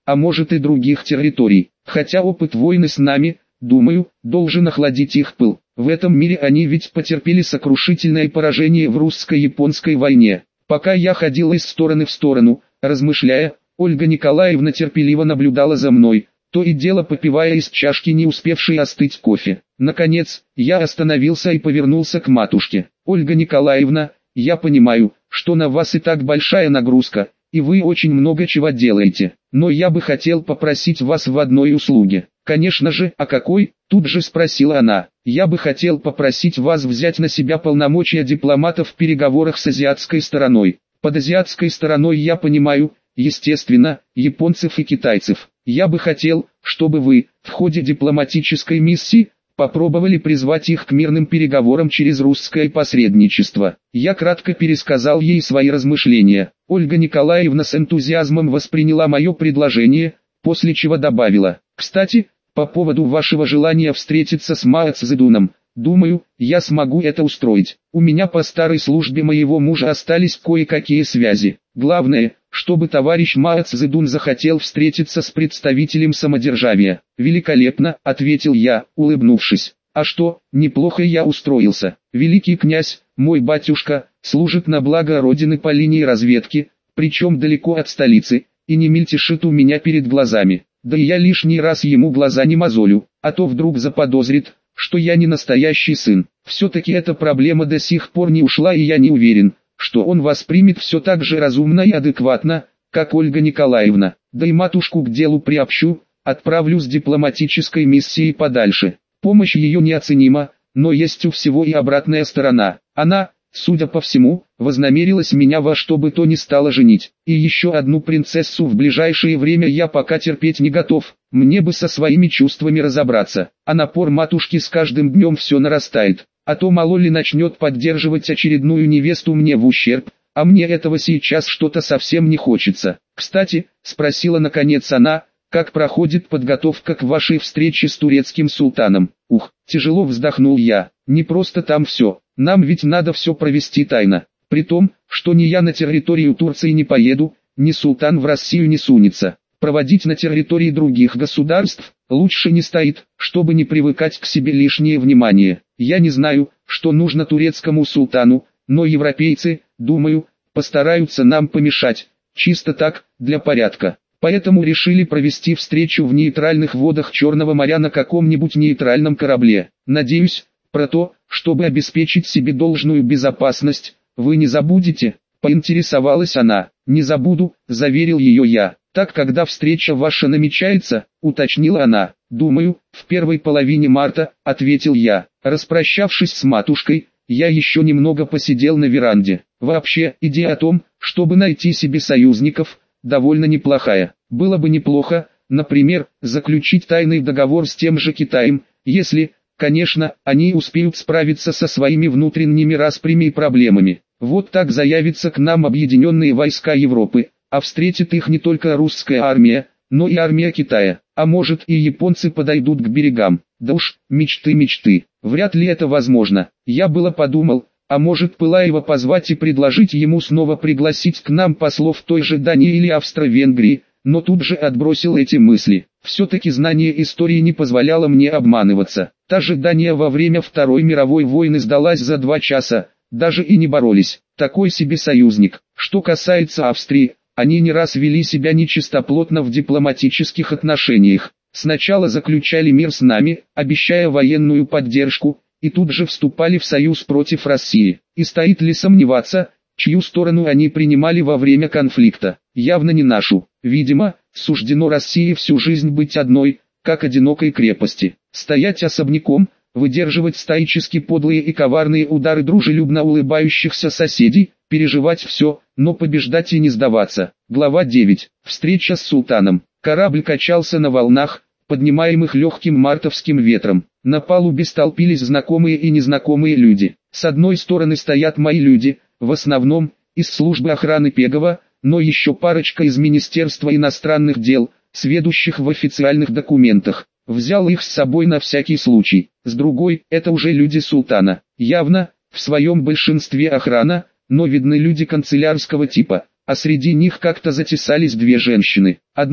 а может и других территорий. Хотя опыт войны с нами, думаю, должен охладить их пыл. В этом мире они ведь потерпели сокрушительное поражение в русско-японской войне. Пока я ходил из стороны в сторону, размышляя, Ольга Николаевна терпеливо наблюдала за мной, то и дело попивая из чашки не успевший остыть кофе. Наконец, я остановился и повернулся к матушке. «Ольга Николаевна, я понимаю, что на вас и так большая нагрузка, и вы очень много чего делаете, но я бы хотел попросить вас в одной услуге». «Конечно же, а какой?» – тут же спросила она. «Я бы хотел попросить вас взять на себя полномочия дипломата в переговорах с азиатской стороной. Под азиатской стороной я понимаю, естественно, японцев и китайцев. Я бы хотел, чтобы вы, в ходе дипломатической миссии, попробовали призвать их к мирным переговорам через русское посредничество». Я кратко пересказал ей свои размышления. Ольга Николаевна с энтузиазмом восприняла мое предложение, после чего добавила: «Кстати, по поводу вашего желания встретиться с Мао Цзэдуном, думаю, я смогу это устроить. У меня по старой службе моего мужа остались кое-какие связи. Главное, чтобы товарищ Мао Цзэдун захотел встретиться с представителем самодержавия». «Великолепно», — ответил я, улыбнувшись. «А что, неплохо я устроился. Великий князь, мой батюшка, служит на благо Родины по линии разведки, причем далеко от столицы, и не мельтешит у меня перед глазами. Да и я лишний раз ему глаза не мозолю, а то вдруг заподозрит, что я не настоящий сын. Все-таки эта проблема до сих пор не ушла, и я не уверен, что он воспримет все так же разумно и адекватно, как Ольга Николаевна. Да и матушку к делу приобщу, отправлю с дипломатической миссией подальше. Помощь ее неоценима, но есть у всего и обратная сторона. Она, судя по всему, вознамерилась меня во что бы то ни стало женить. И еще одну принцессу в ближайшее время я пока терпеть не готов. Мне бы со своими чувствами разобраться. А напор матушки с каждым днем все нарастает. А то мало ли начнет поддерживать очередную невесту мне в ущерб, а мне этого сейчас что-то совсем не хочется. Кстати, спросила наконец она, как проходит подготовка к вашей встрече с турецким султаном? Ух, тяжело вздохнул я. Не просто там все. Нам ведь надо все провести тайно. При том, что ни я на территорию Турции не поеду, ни султан в Россию не сунется. Проводить на территории других государств лучше не стоит, чтобы не привыкать к себе лишнее внимание. Я не знаю, что нужно турецкому султану, но европейцы, думаю, постараются нам помешать. Чисто так, для порядка. Поэтому решили провести встречу в нейтральных водах Черного моря на каком-нибудь нейтральном корабле. Надеюсь, про то, чтобы обеспечить себе должную безопасность, вы не забудете?» — поинтересовалась она. «Не забуду», — заверил ее я. «Так когда встреча ваша намечается?» — уточнила она. «Думаю, в первой половине марта», — ответил я. Распрощавшись с матушкой, я еще немного посидел на веранде. Вообще, идея о том, чтобы найти себе союзников, довольно неплохая. Было бы неплохо, например, заключить тайный договор с тем же Китаем, если, конечно, они успеют справиться со своими внутренними распрями и проблемами. Вот так заявятся к нам объединенные войска Европы, а встретит их не только русская армия, но и армия Китая. А может и японцы подойдут к берегам. Да уж, мечты. Вряд ли это возможно. Я было подумал, а может Пылаева позвать и предложить ему снова пригласить к нам послов той же Дании или Австро-Венгрии, но тут же отбросил эти мысли. Все-таки знание истории не позволяло мне обманываться. Та же Дания во время Второй мировой войны сдалась за 2 часа, даже и не боролись. Такой себе союзник. Что касается Австрии, они не раз вели себя нечистоплотно в дипломатических отношениях. Сначала заключали мир с нами, обещая военную поддержку, и тут же вступали в союз против России. И стоит ли сомневаться, чью сторону они принимали во время конфликта? Явно не нашу. Видимо, суждено России всю жизнь быть одной, как одинокой крепости. Стоять особняком, выдерживать стоически подлые и коварные удары дружелюбно улыбающихся соседей, переживать все, но побеждать и не сдаваться. Глава 9. Встреча с султаном. Корабль качался на волнах, поднимаемых легким мартовским ветром. На палубе столпились знакомые и незнакомые люди. С одной стороны стоят мои люди, в основном, из службы охраны Пегова, но еще парочка из Министерства иностранных дел, сведущих в официальных документах. Взял их с собой на всякий случай. С другой, это уже люди султана. Явно, в своем большинстве охрана, но видны люди канцелярского типа, а среди них как-то затесались 2 женщины. Одна,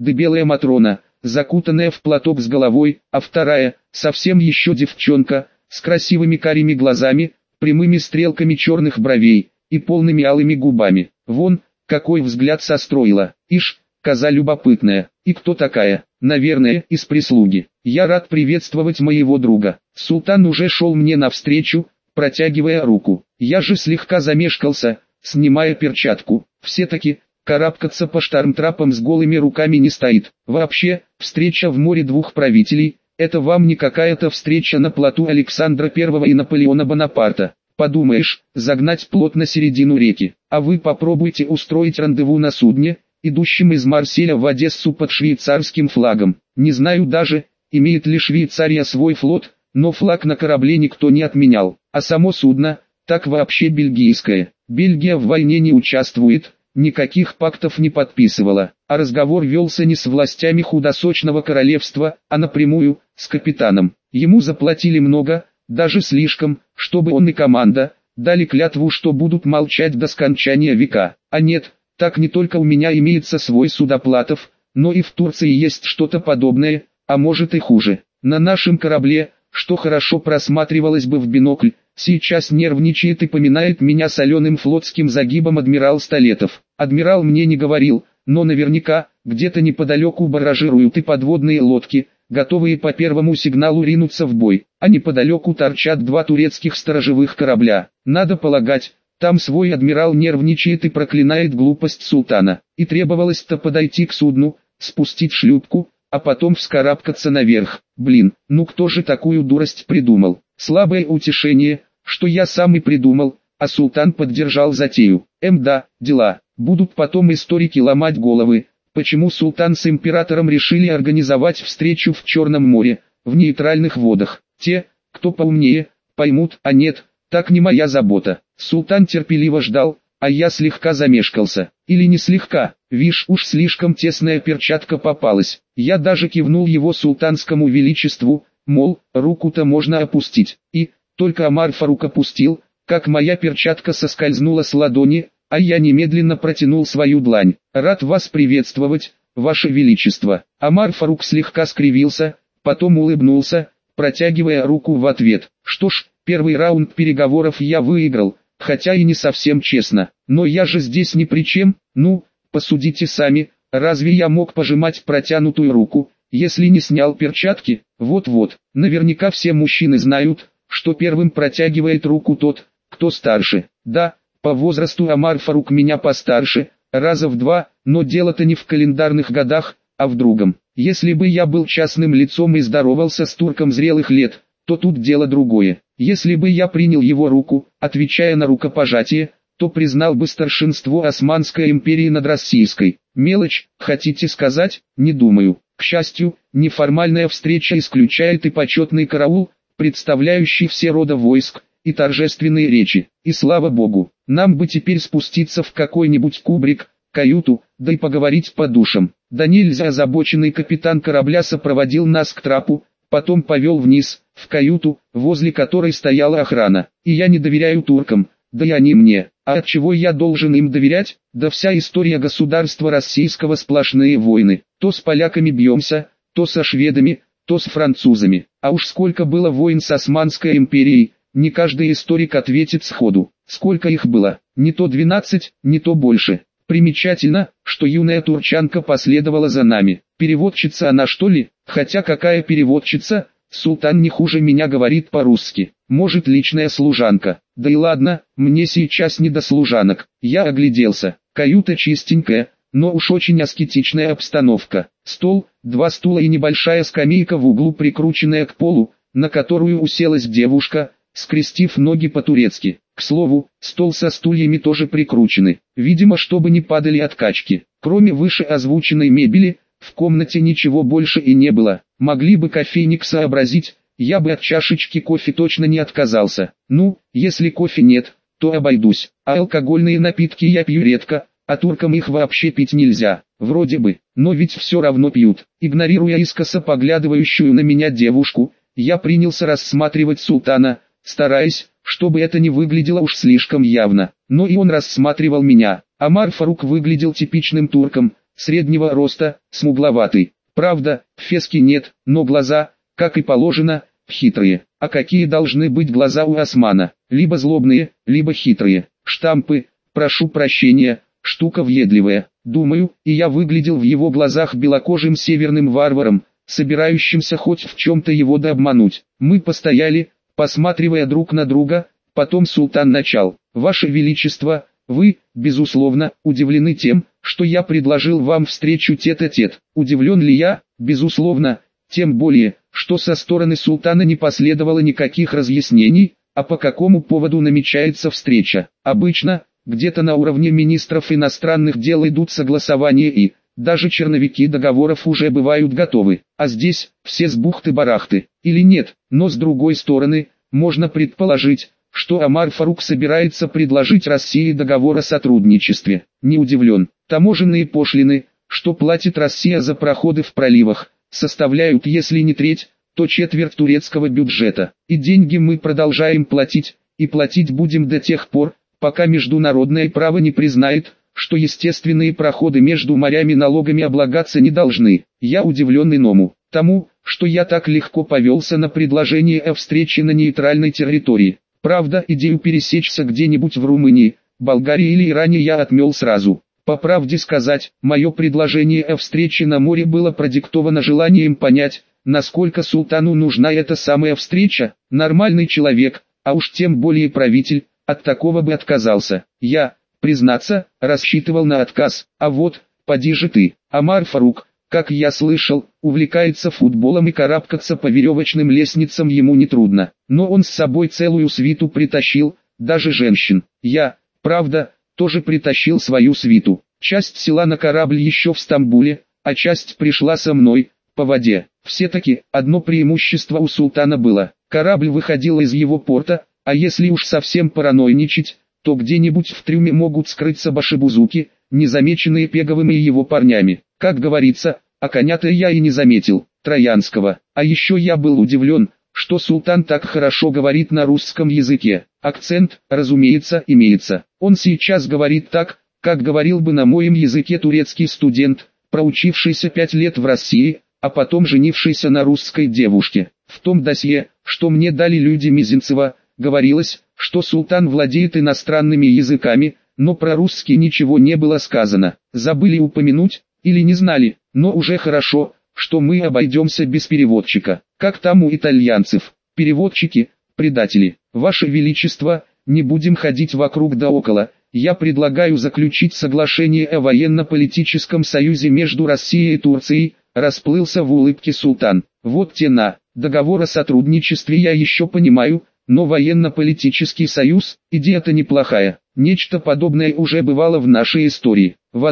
дебелая Матрона, закутанная в платок с головой, а вторая, совсем еще девчонка, с красивыми карими глазами, прямыми стрелками черных бровей и полными алыми губами. Вон, какой взгляд состроила. Ишь, коза любопытная. И кто такая? Наверное, из прислуги. Я рад приветствовать моего друга. Султан уже шел мне навстречу, протягивая руку. Я же слегка замешкался, снимая перчатку. Все-таки, карабкаться по штормтрапам с голыми руками не стоит. Вообще, встреча в море двух правителей – это вам не какая-то встреча на плоту Александра I и Наполеона Бонапарта. Подумаешь, загнать плот на середину реки. А вы попробуйте устроить рандеву на судне, идущем из Марселя в Одессу под швейцарским флагом. Не знаю даже, имеет ли Швейцария свой флот, но флаг на корабле никто не отменял. А само судно, так вообще бельгийское. Бельгия в войне не участвует, никаких пактов не подписывала. А разговор велся не с властями худосочного королевства, а напрямую, с капитаном. Ему заплатили много, даже слишком, чтобы он и команда дали клятву, что будут молчать до скончания века. А нет, так не только у меня имеется свой Судоплатов, но и в Турции есть что-то подобное, а может и хуже. На нашем корабле, что хорошо просматривалось бы в бинокль, сейчас нервничает и поминает меня соленым флотским загибом адмирал Столетов. Адмирал мне не говорил, но наверняка, где-то неподалеку баражируют и подводные лодки, готовые по первому сигналу ринуться в бой, а неподалеку торчат два турецких сторожевых корабля. Надо полагать, там свой адмирал нервничает и проклинает глупость султана. И требовалось-то подойти к судну, спустить шлюпку, а потом вскарабкаться наверх. Блин, ну кто же такую дурость придумал? Слабое утешение, что я сам и придумал, а султан поддержал затею. Да, дела. Будут потом историки ломать головы, почему султан с императором решили организовать встречу в Черном море, в нейтральных водах. Те, кто поумнее, поймут, а нет, так не моя забота. Султан терпеливо ждал, а я слегка замешкался. Или не слегка, вишь, уж слишком тесная перчатка попалась. Я даже кивнул его султанскому величеству, мол, руку-то можно опустить. И, только Омар Фарук опустил, как моя перчатка соскользнула с ладони, а я немедленно протянул свою длань. «Рад вас приветствовать, ваше величество». Омар Фарук слегка скривился, потом улыбнулся, протягивая руку в ответ. Что ж, первый раунд переговоров я выиграл, хотя и не совсем честно. Но я же здесь ни при чем, ну, посудите сами, разве я мог пожимать протянутую руку, если не снял перчатки? Вот-вот, наверняка все мужчины знают, что первым протягивает руку тот, кто старше. Да, по возрасту Омар Фарук меня постарше, раза в два, но дело-то не в календарных годах, а в другом. Если бы я был частным лицом и здоровался с турком зрелых лет, то тут дело другое. Если бы я принял его руку, отвечая на рукопожатие, то признал бы старшинство Османской империи над Российской. Мелочь, хотите сказать? Не думаю. К счастью, неформальная встреча исключает и почетный караул, представляющий все рода войск, и торжественные речи. И слава богу, нам бы теперь спуститься в какой-нибудь кубрик, каюту, да и поговорить по душам. Да нельзя озабоченный капитан корабля сопроводил нас к трапу, потом повел вниз, в каюту, возле которой стояла охрана. И я не доверяю туркам, да и они мне. А от чего я должен им доверять? Да вся история государства российского сплошные войны. То с поляками бьемся, то со шведами, то с французами. А уж сколько было войн с Османской империей, не каждый историк ответит сходу. Сколько их было? Не то 12, не то больше. Примечательно, что юная турчанка последовала за нами. Переводчица она что ли? Хотя какая переводчица? Султан не хуже меня говорит по-русски. Может, личная служанка. Да и ладно, мне сейчас не до служанок. Я огляделся. Каюта чистенькая, но уж очень аскетичная обстановка. Стол, два стула и небольшая скамейка в углу, прикрученная к полу, на которую уселась девушка, скрестив ноги по-турецки. К слову, стол со стульями тоже прикручены, видимо, чтобы не падали от качки. Кроме вышеозвученной мебели, в комнате ничего больше и не было. Могли бы кофейник сообразить, я бы от чашечки кофе точно не отказался. Ну, если кофе нет, то обойдусь. А алкогольные напитки я пью редко, а туркам их вообще пить нельзя. Вроде бы, но ведь все равно пьют. Игнорируя искоса поглядывающую на меня девушку, я принялся рассматривать султана, стараясь, чтобы это не выглядело уж слишком явно. Но и он рассматривал меня. Омар Фарук выглядел типичным турком, среднего роста, смугловатый. Правда, фески нет, но глаза, как и положено, хитрые. А какие должны быть глаза у Османа? Либо злобные, либо хитрые. Штампы, прошу прощения, штука въедливая. Думаю, и я выглядел в его глазах белокожим северным варваром, собирающимся хоть в чем-то его обмануть. Мы постояли, посматривая друг на друга, потом султан начал: «Ваше Величество, вы, безусловно, удивлены тем, что я предложил вам встречу тет-а-тет. Удивлен ли я? Безусловно, тем более, что со стороны султана не последовало никаких разъяснений, а по какому поводу намечается встреча. Обычно, где-то на уровне министров иностранных дел идут согласования и, даже черновики договоров уже бывают готовы, а здесь, все с бухты-барахты, или нет, но с другой стороны, можно предположить, что Омар Фарук собирается предложить России договор о сотрудничестве. Не удивлен. Таможенные пошлины, что платит Россия за проходы в проливах, составляют если не треть, то четверть турецкого бюджета. И деньги мы продолжаем платить, и платить будем до тех пор, пока международное право не признает, что естественные проходы между морями налогами облагаться не должны. Я удивлен иному, тому, что я так легко повелся на предложение о встрече на нейтральной территории. Правда, идею пересечься где-нибудь в Румынии, Болгарии или Иране я отмел сразу. По правде сказать, мое предложение о встрече на море было продиктовано желанием понять, насколько султану нужна эта самая встреча. Нормальный человек, а уж тем более правитель, от такого бы отказался. Я, признаться, рассчитывал на отказ, а вот, поди же ты. Омар Фарук, как я слышал, увлекается футболом и карабкаться по веревочным лестницам ему нетрудно. Но он с собой целую свиту притащил, даже женщин. Я, правда, тоже притащил свою свиту. Часть села на корабль еще в Стамбуле, а часть пришла со мной, по воде. Все-таки, одно преимущество у султана было. Корабль выходил из его порта, а если уж совсем параноиничать, то где-нибудь в трюме могут скрыться башибузуки, незамеченные Пеговым и его парнями. Как говорится, а коня-то я и не заметил, Троянского. А еще я был удивлен, что султан так хорошо говорит на русском языке. Акцент, разумеется, имеется. Он сейчас говорит так, как говорил бы на моем языке турецкий студент, проучившийся 5 лет в России, а потом женившийся на русской девушке. В том досье, что мне дали люди Мизинцева, говорилось, что султан владеет иностранными языками, но про русский ничего не было сказано. Забыли упомянуть, или не знали, но уже хорошо, что мы обойдемся без переводчика. Как там у итальянцев, переводчики, предатели. Ваше Величество, не будем ходить вокруг да около, я предлагаю заключить соглашение о военно-политическом союзе между Россией и Турцией, расплылся в улыбке султан. Вот тена, договор о сотрудничестве я еще понимаю, но военно-политический союз, идея-то неплохая. Нечто подобное уже бывало в нашей истории. В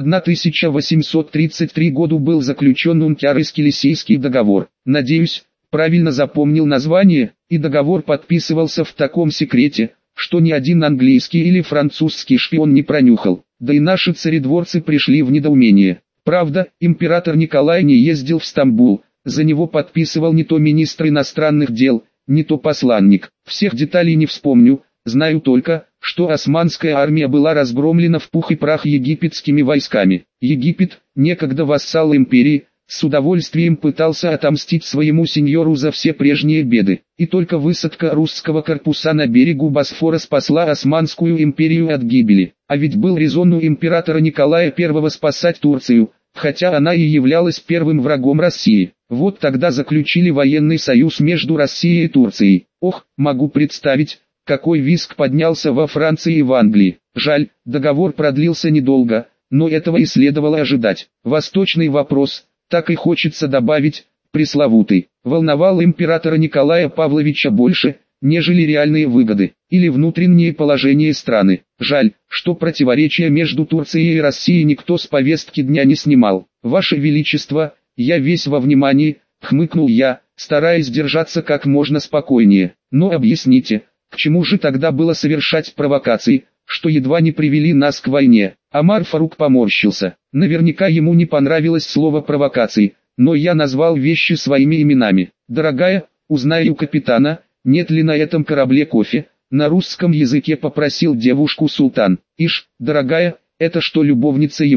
1833 году был заключен Ункяр-Искелесийский договор. Надеюсь, правильно запомнил название, и договор подписывался в таком секрете, что ни один английский или французский шпион не пронюхал. Да и наши царедворцы пришли в недоумение. Правда, император Николай не ездил в Стамбул, за него подписывал не то министр иностранных дел, не то посланник. Всех деталей не вспомню, знаю только, что османская армия была разгромлена в пух и прах египетскими войсками. Египет, некогда вассал империи, с удовольствием пытался отомстить своему сеньору за все прежние беды. И только высадка русского корпуса на берегу Босфора спасла Османскую империю от гибели. А ведь был резон у императора Николая I спасать Турцию, хотя она и являлась первым врагом России. Вот тогда заключили военный союз между Россией и Турцией. Ох, могу представить, какой визг поднялся во Франции и в Англии. Жаль, договор продлился недолго, но этого и следовало ожидать. Восточный вопрос, так и хочется добавить, пресловутый, волновал императора Николая Павловича больше, нежели реальные выгоды, или внутреннее положение страны. Жаль, что противоречия между Турцией и Россией никто с повестки дня не снимал. Ваше Величество, я весь во внимании, хмыкнул я, стараясь держаться как можно спокойнее. Но объясните, к чему же тогда было совершать провокации, что едва не привели нас к войне? Омар Фарук поморщился. Наверняка ему не понравилось слово провокации, но я назвал вещи своими именами. Дорогая, узнай у капитана, нет ли на этом корабле кофе, на русском языке попросил девушку султан. Ишь, дорогая, это что, любовница его?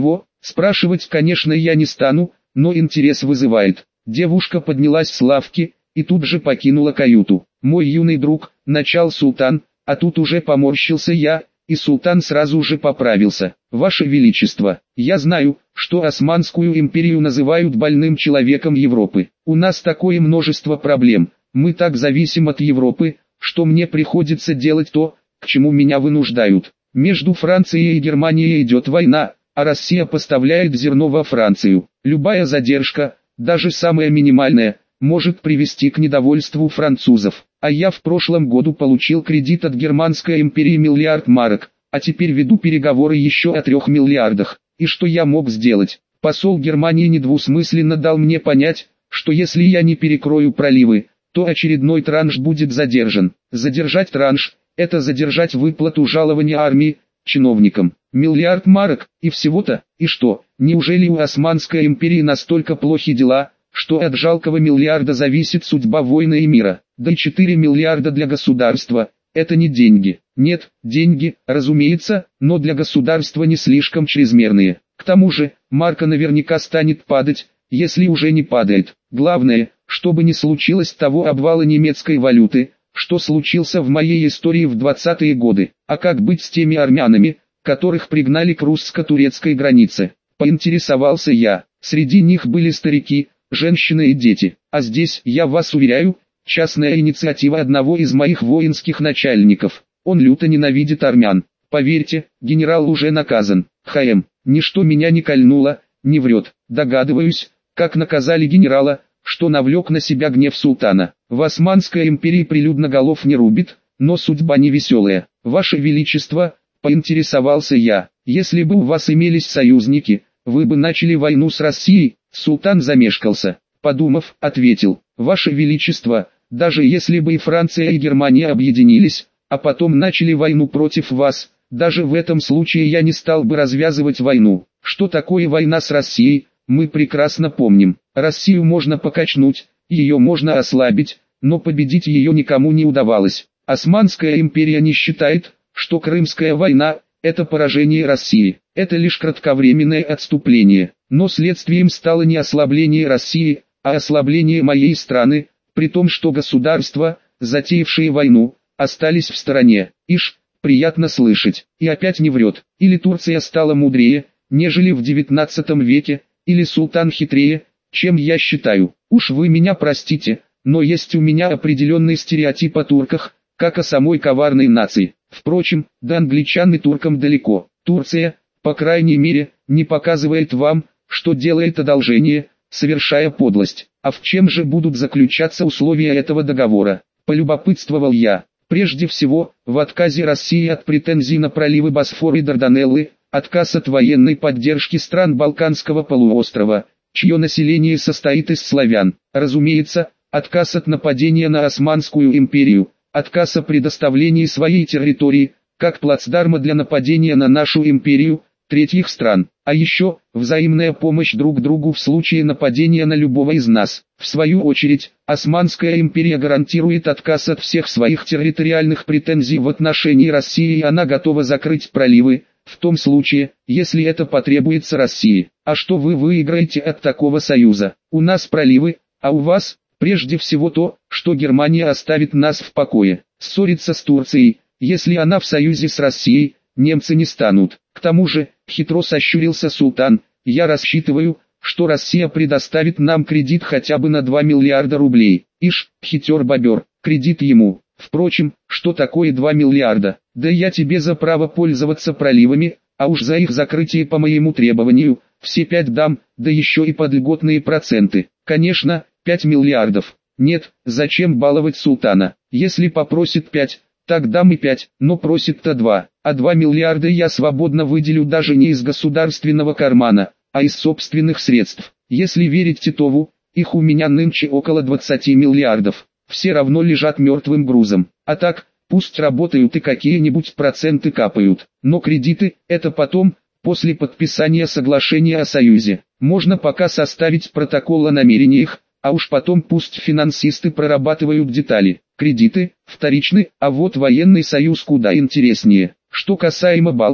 Спрашивать, конечно, я не стану, но интерес вызывает. Девушка поднялась с лавки и тут же покинула каюту. Мой юный друг, начал султан, а тут уже поморщился я, и султан сразу же поправился. Ваше Величество, я знаю, что Османскую империю называют больным человеком Европы. У нас такое множество проблем, мы так зависим от Европы, что мне приходится делать то, к чему меня вынуждают. Между Францией и Германией идет война, а Россия поставляет зерно во Францию. Любая задержка, даже самая минимальная, может привести к недовольству французов. А я в прошлом году получил кредит от Германской империи миллиард марок, а теперь веду переговоры еще о 3 миллиардах. И что я мог сделать? Посол Германии недвусмысленно дал мне понять, что если я не перекрою проливы, то очередной транш будет задержан. Задержать транш – это задержать выплату жалования армии, чиновникам. Миллиард марок, и всего-то, и что, неужели у Османской империи настолько плохи дела, что от жалкого миллиарда зависит судьба войны и мира? Да и 4 миллиарда для государства – это не деньги. Нет, деньги, разумеется, но для государства не слишком чрезмерные. К тому же, марка наверняка станет падать, если уже не падает. Главное, чтобы не случилось того обвала немецкой валюты, что случился в моей истории в 20-е годы. А как быть с теми армянами, которых пригнали к русско-турецкой границе? Поинтересовался я. Среди них были старики, женщины и дети. А здесь, я вас уверяю, частная инициатива одного из моих воинских начальников. Он люто ненавидит армян. Поверьте, генерал уже наказан. Ничто меня не кольнуло, не врет. Догадываюсь, как наказали генерала, что навлек на себя гнев султана. В Османской империи прилюдно голов не рубит, но судьба не веселая. Ваше Величество, поинтересовался я, если бы у вас имелись союзники, вы бы начали войну с Россией? Султан замешкался, подумав, ответил: Ваше Величество, даже если бы и Франция и Германия объединились, а потом начали войну против вас, даже в этом случае я не стал бы развязывать войну. Что такое война с Россией, мы прекрасно помним. Россию можно покачнуть, ее можно ослабить, но победить ее никому не удавалось. Османская империя не считает, что Крымская война – это поражение России. Это лишь кратковременное отступление. Но следствием стало не ослабление России, а ослабление моей страны, при том, что государства, затеявшие войну, остались в стороне. Ишь, приятно слышать. И опять не врет. Или Турция стала мудрее, нежели в 19 веке, или султан хитрее, чем я считаю. Уж вы меня простите, но есть у меня определенный стереотип о турках, как о самой коварной нации. Впрочем, до англичан и туркам далеко. Турция, по крайней мере, не показывает вам, что делает одолжение, совершая подлость. А в чем же будут заключаться условия этого договора? Полюбопытствовал я. Прежде всего, в отказе России от претензий на проливы Босфор и Дарданеллы, отказ от военной поддержки стран Балканского полуострова, чье население состоит из славян. Разумеется, отказ от нападения на Османскую империю, отказ о предоставлении своей территории, как плацдарма для нападения на нашу империю, третьих стран. А еще, взаимная помощь друг другу в случае нападения на любого из нас. В свою очередь, Османская империя гарантирует отказ от всех своих территориальных претензий в отношении России, и она готова закрыть проливы, в том случае, если это потребуется России. А что вы выиграете от такого союза? У нас проливы, а у вас, прежде всего то, что Германия оставит нас в покое. Ссориться с Турцией, если она в союзе с Россией, немцы не станут. К тому же, хитро сощурился султан, я рассчитываю, что Россия предоставит нам кредит хотя бы на 2 миллиарда рублей. Ишь, хитер бобер, кредит ему. Впрочем, что такое 2 миллиарда? Да я тебе за право пользоваться проливами, а уж за их закрытие по моему требованию, все 5 дам, да еще и под льготные проценты. Конечно, 5 миллиардов. Нет, зачем баловать султана? Если попросит 5, так дам и 5, но просит-то 2. А 2 миллиарда я свободно выделю даже не из государственного кармана, а из собственных средств. Если верить Титову, их у меня нынче около 20 миллиардов. Все равно лежат мертвым грузом. А так, пусть работают и какие-нибудь проценты капают. Но кредиты – это потом, после подписания соглашения о союзе. Можно пока составить протокол о намерениях, а уж потом пусть финансисты прорабатывают детали. Кредиты – вторичны, а вот военный союз куда интереснее. Что касаемо Балка,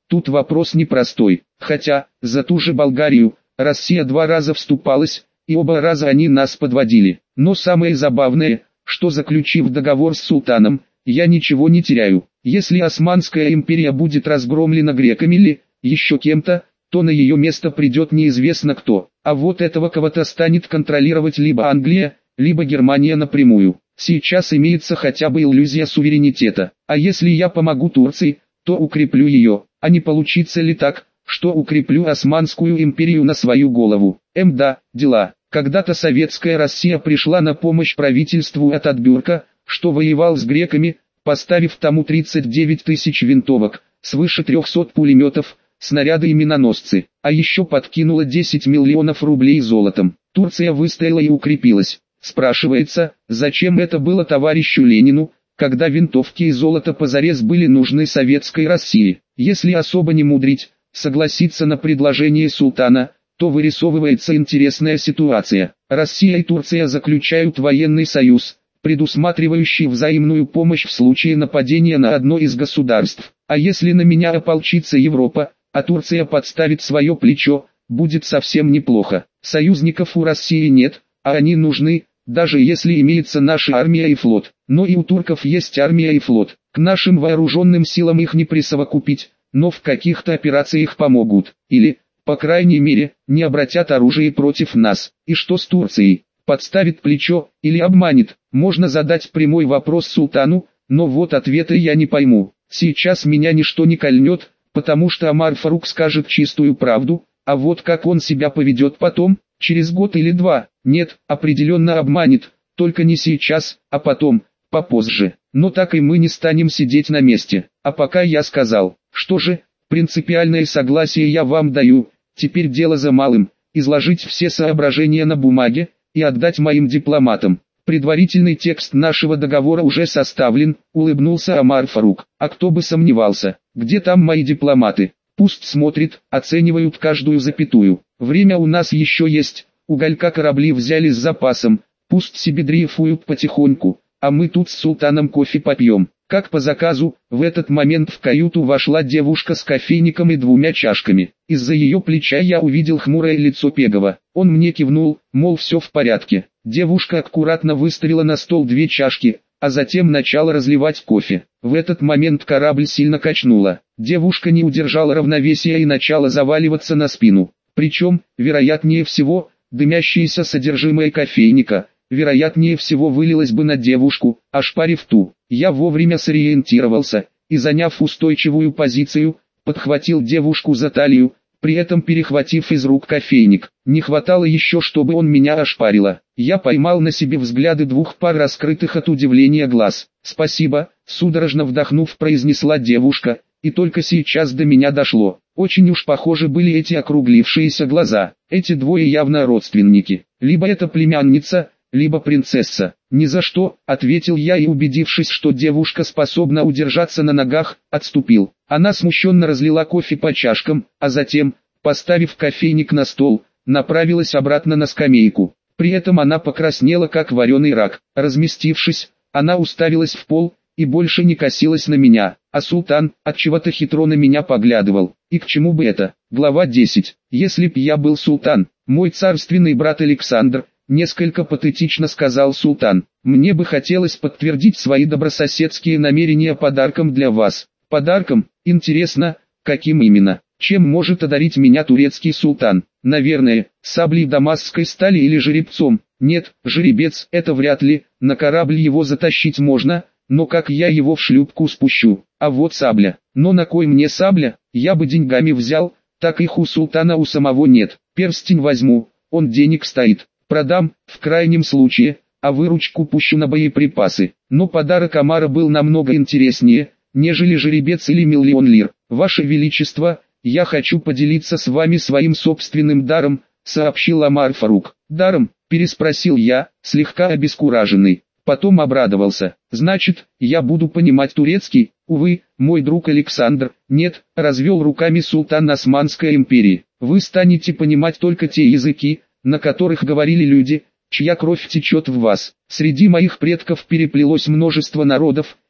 Тут вопрос непростой, хотя, за ту же Болгарию, Россия 2 раза вступалась, и оба раза они нас подводили. Но самое забавное, что заключив договор с султаном, я ничего не теряю. Если Османская империя будет разгромлена греками или еще кем-то, то на ее место придет неизвестно кто. А вот этого кого-то станет контролировать либо Англия, либо Германия напрямую. Сейчас имеется хотя бы иллюзия суверенитета. А если я помогу Турции, то укреплю ее. А не получится ли так, что укреплю Османскую империю на свою голову? Да, дела. Когда-то советская Россия пришла на помощь правительству Ататбюрка, что воевал с греками, поставив тому 39 тысяч винтовок, свыше 300 пулеметов, снаряды и миноносцы, а еще подкинула 10 миллионов рублей золотом. Турция выстояла и укрепилась. Спрашивается, зачем это было товарищу Ленину, когда винтовки и золото позарез были нужны советской России? Если особо не мудрить, согласиться на предложение султана, то вырисовывается интересная ситуация. Россия и Турция заключают военный союз, предусматривающий взаимную помощь в случае нападения на одно из государств. А если на меня ополчится Европа, а Турция подставит свое плечо, будет совсем неплохо. Союзников у России нет, а они нужны, даже если имеется наша армия и флот. Но и у турков есть армия и флот. К нашим вооруженным силам их не присовокупить, но в каких-то операциях помогут. Или, по крайней мере, не обратят оружие против нас. И что с Турцией? Подставит плечо или обманет? Можно задать прямой вопрос султану, но вот ответа я не пойму. Сейчас меня ничто не кольнет, потому что Омар Фарук скажет чистую правду, а вот как он себя поведет потом, через год или два, нет, определенно обманет, только не сейчас, а потом, попозже. Но так и мы не станем сидеть на месте. А пока я сказал, что же, принципиальное согласие я вам даю, теперь дело за малым, изложить все соображения на бумаге и отдать моим дипломатам. Предварительный текст нашего договора уже составлен, улыбнулся Омар Фарук. А кто бы сомневался, где там мои дипломаты? Пусть смотрят, оценивают каждую запятую. Время у нас еще есть, уголька корабли взяли с запасом, пусть себе дрейфуют потихоньку, а мы тут с султаном кофе попьем. Как по заказу, в этот момент в каюту вошла девушка с кофейником и 2 чашками. Из-за ее плеча я увидел хмурое лицо Пегова. Он мне кивнул, мол, все в порядке. Девушка аккуратно выставила на стол 2 чашки, а затем начала разливать кофе. В этот момент корабль сильно качнуло. Девушка не удержала равновесия и начала заваливаться на спину. Причем, вероятнее всего, дымящееся содержимое кофейника, вероятнее всего вылилось бы на девушку, ошпарив ту. Я вовремя сориентировался, и заняв устойчивую позицию, подхватил девушку за талию, при этом перехватив из рук кофейник. Не хватало еще, чтобы он меня ошпарило. Я поймал на себе взгляды 2 пар раскрытых от удивления глаз. «Спасибо», судорожно вдохнув, произнесла девушка, и только сейчас до меня дошло. Очень уж похожи были эти округлившиеся глаза. Эти двое явно родственники. Либо это племянница, либо принцесса. «Ни за что», — ответил я и, убедившись, что девушка способна удержаться на ногах, отступил. Она смущенно разлила кофе по чашкам, а затем, поставив кофейник на стол, направилась обратно на скамейку. При этом она покраснела, как вареный рак. Разместившись, она уставилась в пол и больше не косилась на меня. А султан отчего-то хитро на меня поглядывал. И к чему бы это? Глава 10. Если б я был султан, мой царственный брат Александр, несколько патетично сказал султан, мне бы хотелось подтвердить свои добрососедские намерения подарком для вас. Подарком? Интересно, каким именно? Чем может одарить меня турецкий султан? Наверное, саблей дамасской стали или жеребцом. Нет, жеребец это вряд ли, на корабль его затащить можно, но как я его в шлюпку спущу? А вот сабля. Но на кой мне сабля? Я бы деньгами взял, так их у султана у самого нет. Перстень возьму, он денег стоит. Продам, в крайнем случае, а выручку пущу на боеприпасы. Но подарок Омара был намного интереснее, нежели жеребец или миллион лир. Ваше Величество, я хочу поделиться с вами своим собственным даром, сообщил Омар Фарук. Даром? Переспросил я, слегка обескураженный. Потом обрадовался. Значит, я буду понимать турецкий? Увы, мой друг Александр, нет, развел руками султан Османской империи. Вы станете понимать только те языки, на которых говорили люди, чья кровь течет в вас. Среди моих предков переплелось множество народов,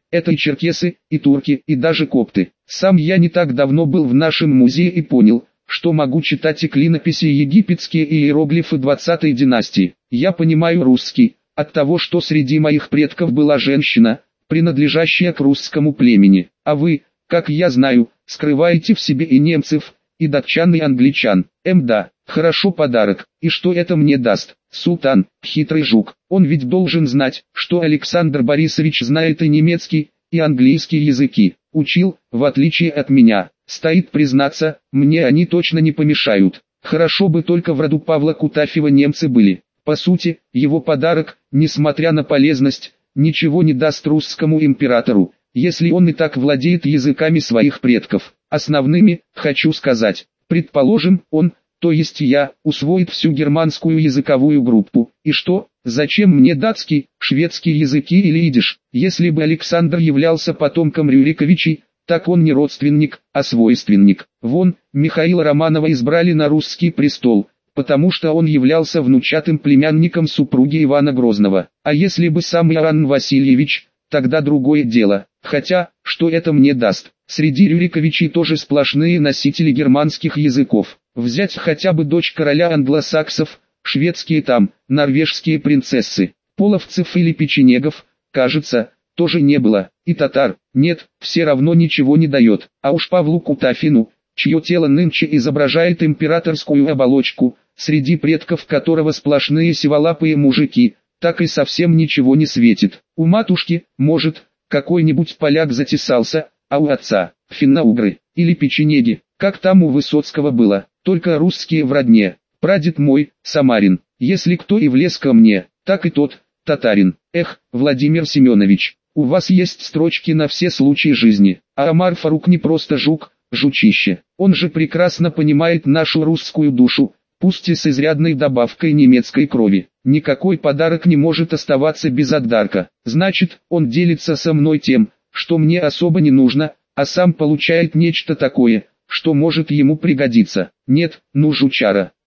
Это и черкесы, и турки, и даже копты. Сам я не так давно был в нашем музее и понял, что могу читать и клинописи египетские и иероглифы 20-й династии. Я понимаю русский, от того, что среди моих предков была женщина, принадлежащая к русскому племени. А вы, как я знаю, скрываете в себе и немцев, и датчан, и англичан. Да, хорошо подарок. И что это мне даст? Султан, хитрый жук. Он ведь должен знать, что Александр Борисович знает и немецкий, и английский языки. Учил, в отличие от меня. Стоит признаться, мне они точно не помешают. Хорошо бы только в роду Павла Кутафьева немцы были. По сути, его подарок, несмотря на полезность, ничего не даст русскому императору, если он и так владеет языками своих предков. Основными, хочу сказать, предположим, он, то есть я, усвоит всю германскую языковую группу. И что, зачем мне датский, шведский языки или идиш? Если бы Александр являлся потомком Рюриковичей, так он не родственник, а свойственник. Вон, Михаила Романова избрали на русский престол, потому что он являлся внучатым племянником супруги Ивана Грозного. А если бы сам Иоанн Васильевич, тогда другое дело. Хотя, что это мне даст? Среди Рюриковичей тоже сплошные носители германских языков. Взять хотя бы дочь короля англосаксов, шведские там, норвежские принцессы, половцев или печенегов, кажется, тоже не было, и татар, нет, все равно ничего не дает. А уж Павлу Кутафину, чье тело нынче изображает императорскую оболочку, среди предков которого сплошные сиволапые мужики, так и совсем ничего не светит. У матушки, может, какой-нибудь поляк затесался, а у отца, финно-угры, или печенеги, как там у Высоцкого было, только русские в родне. Прадед мой, Самарин, если кто и влез ко мне, так и тот, татарин. Эх, Владимир Семенович, у вас есть строчки на все случаи жизни, а Омар Фарук не просто жук, жучище, он же прекрасно понимает нашу русскую душу, пусть и с изрядной добавкой немецкой крови. Никакой подарок не может оставаться без отдарка, значит, он делится со мной тем, что мне особо не нужно, а сам получает нечто такое, что может ему пригодиться. Нет, ну жучара,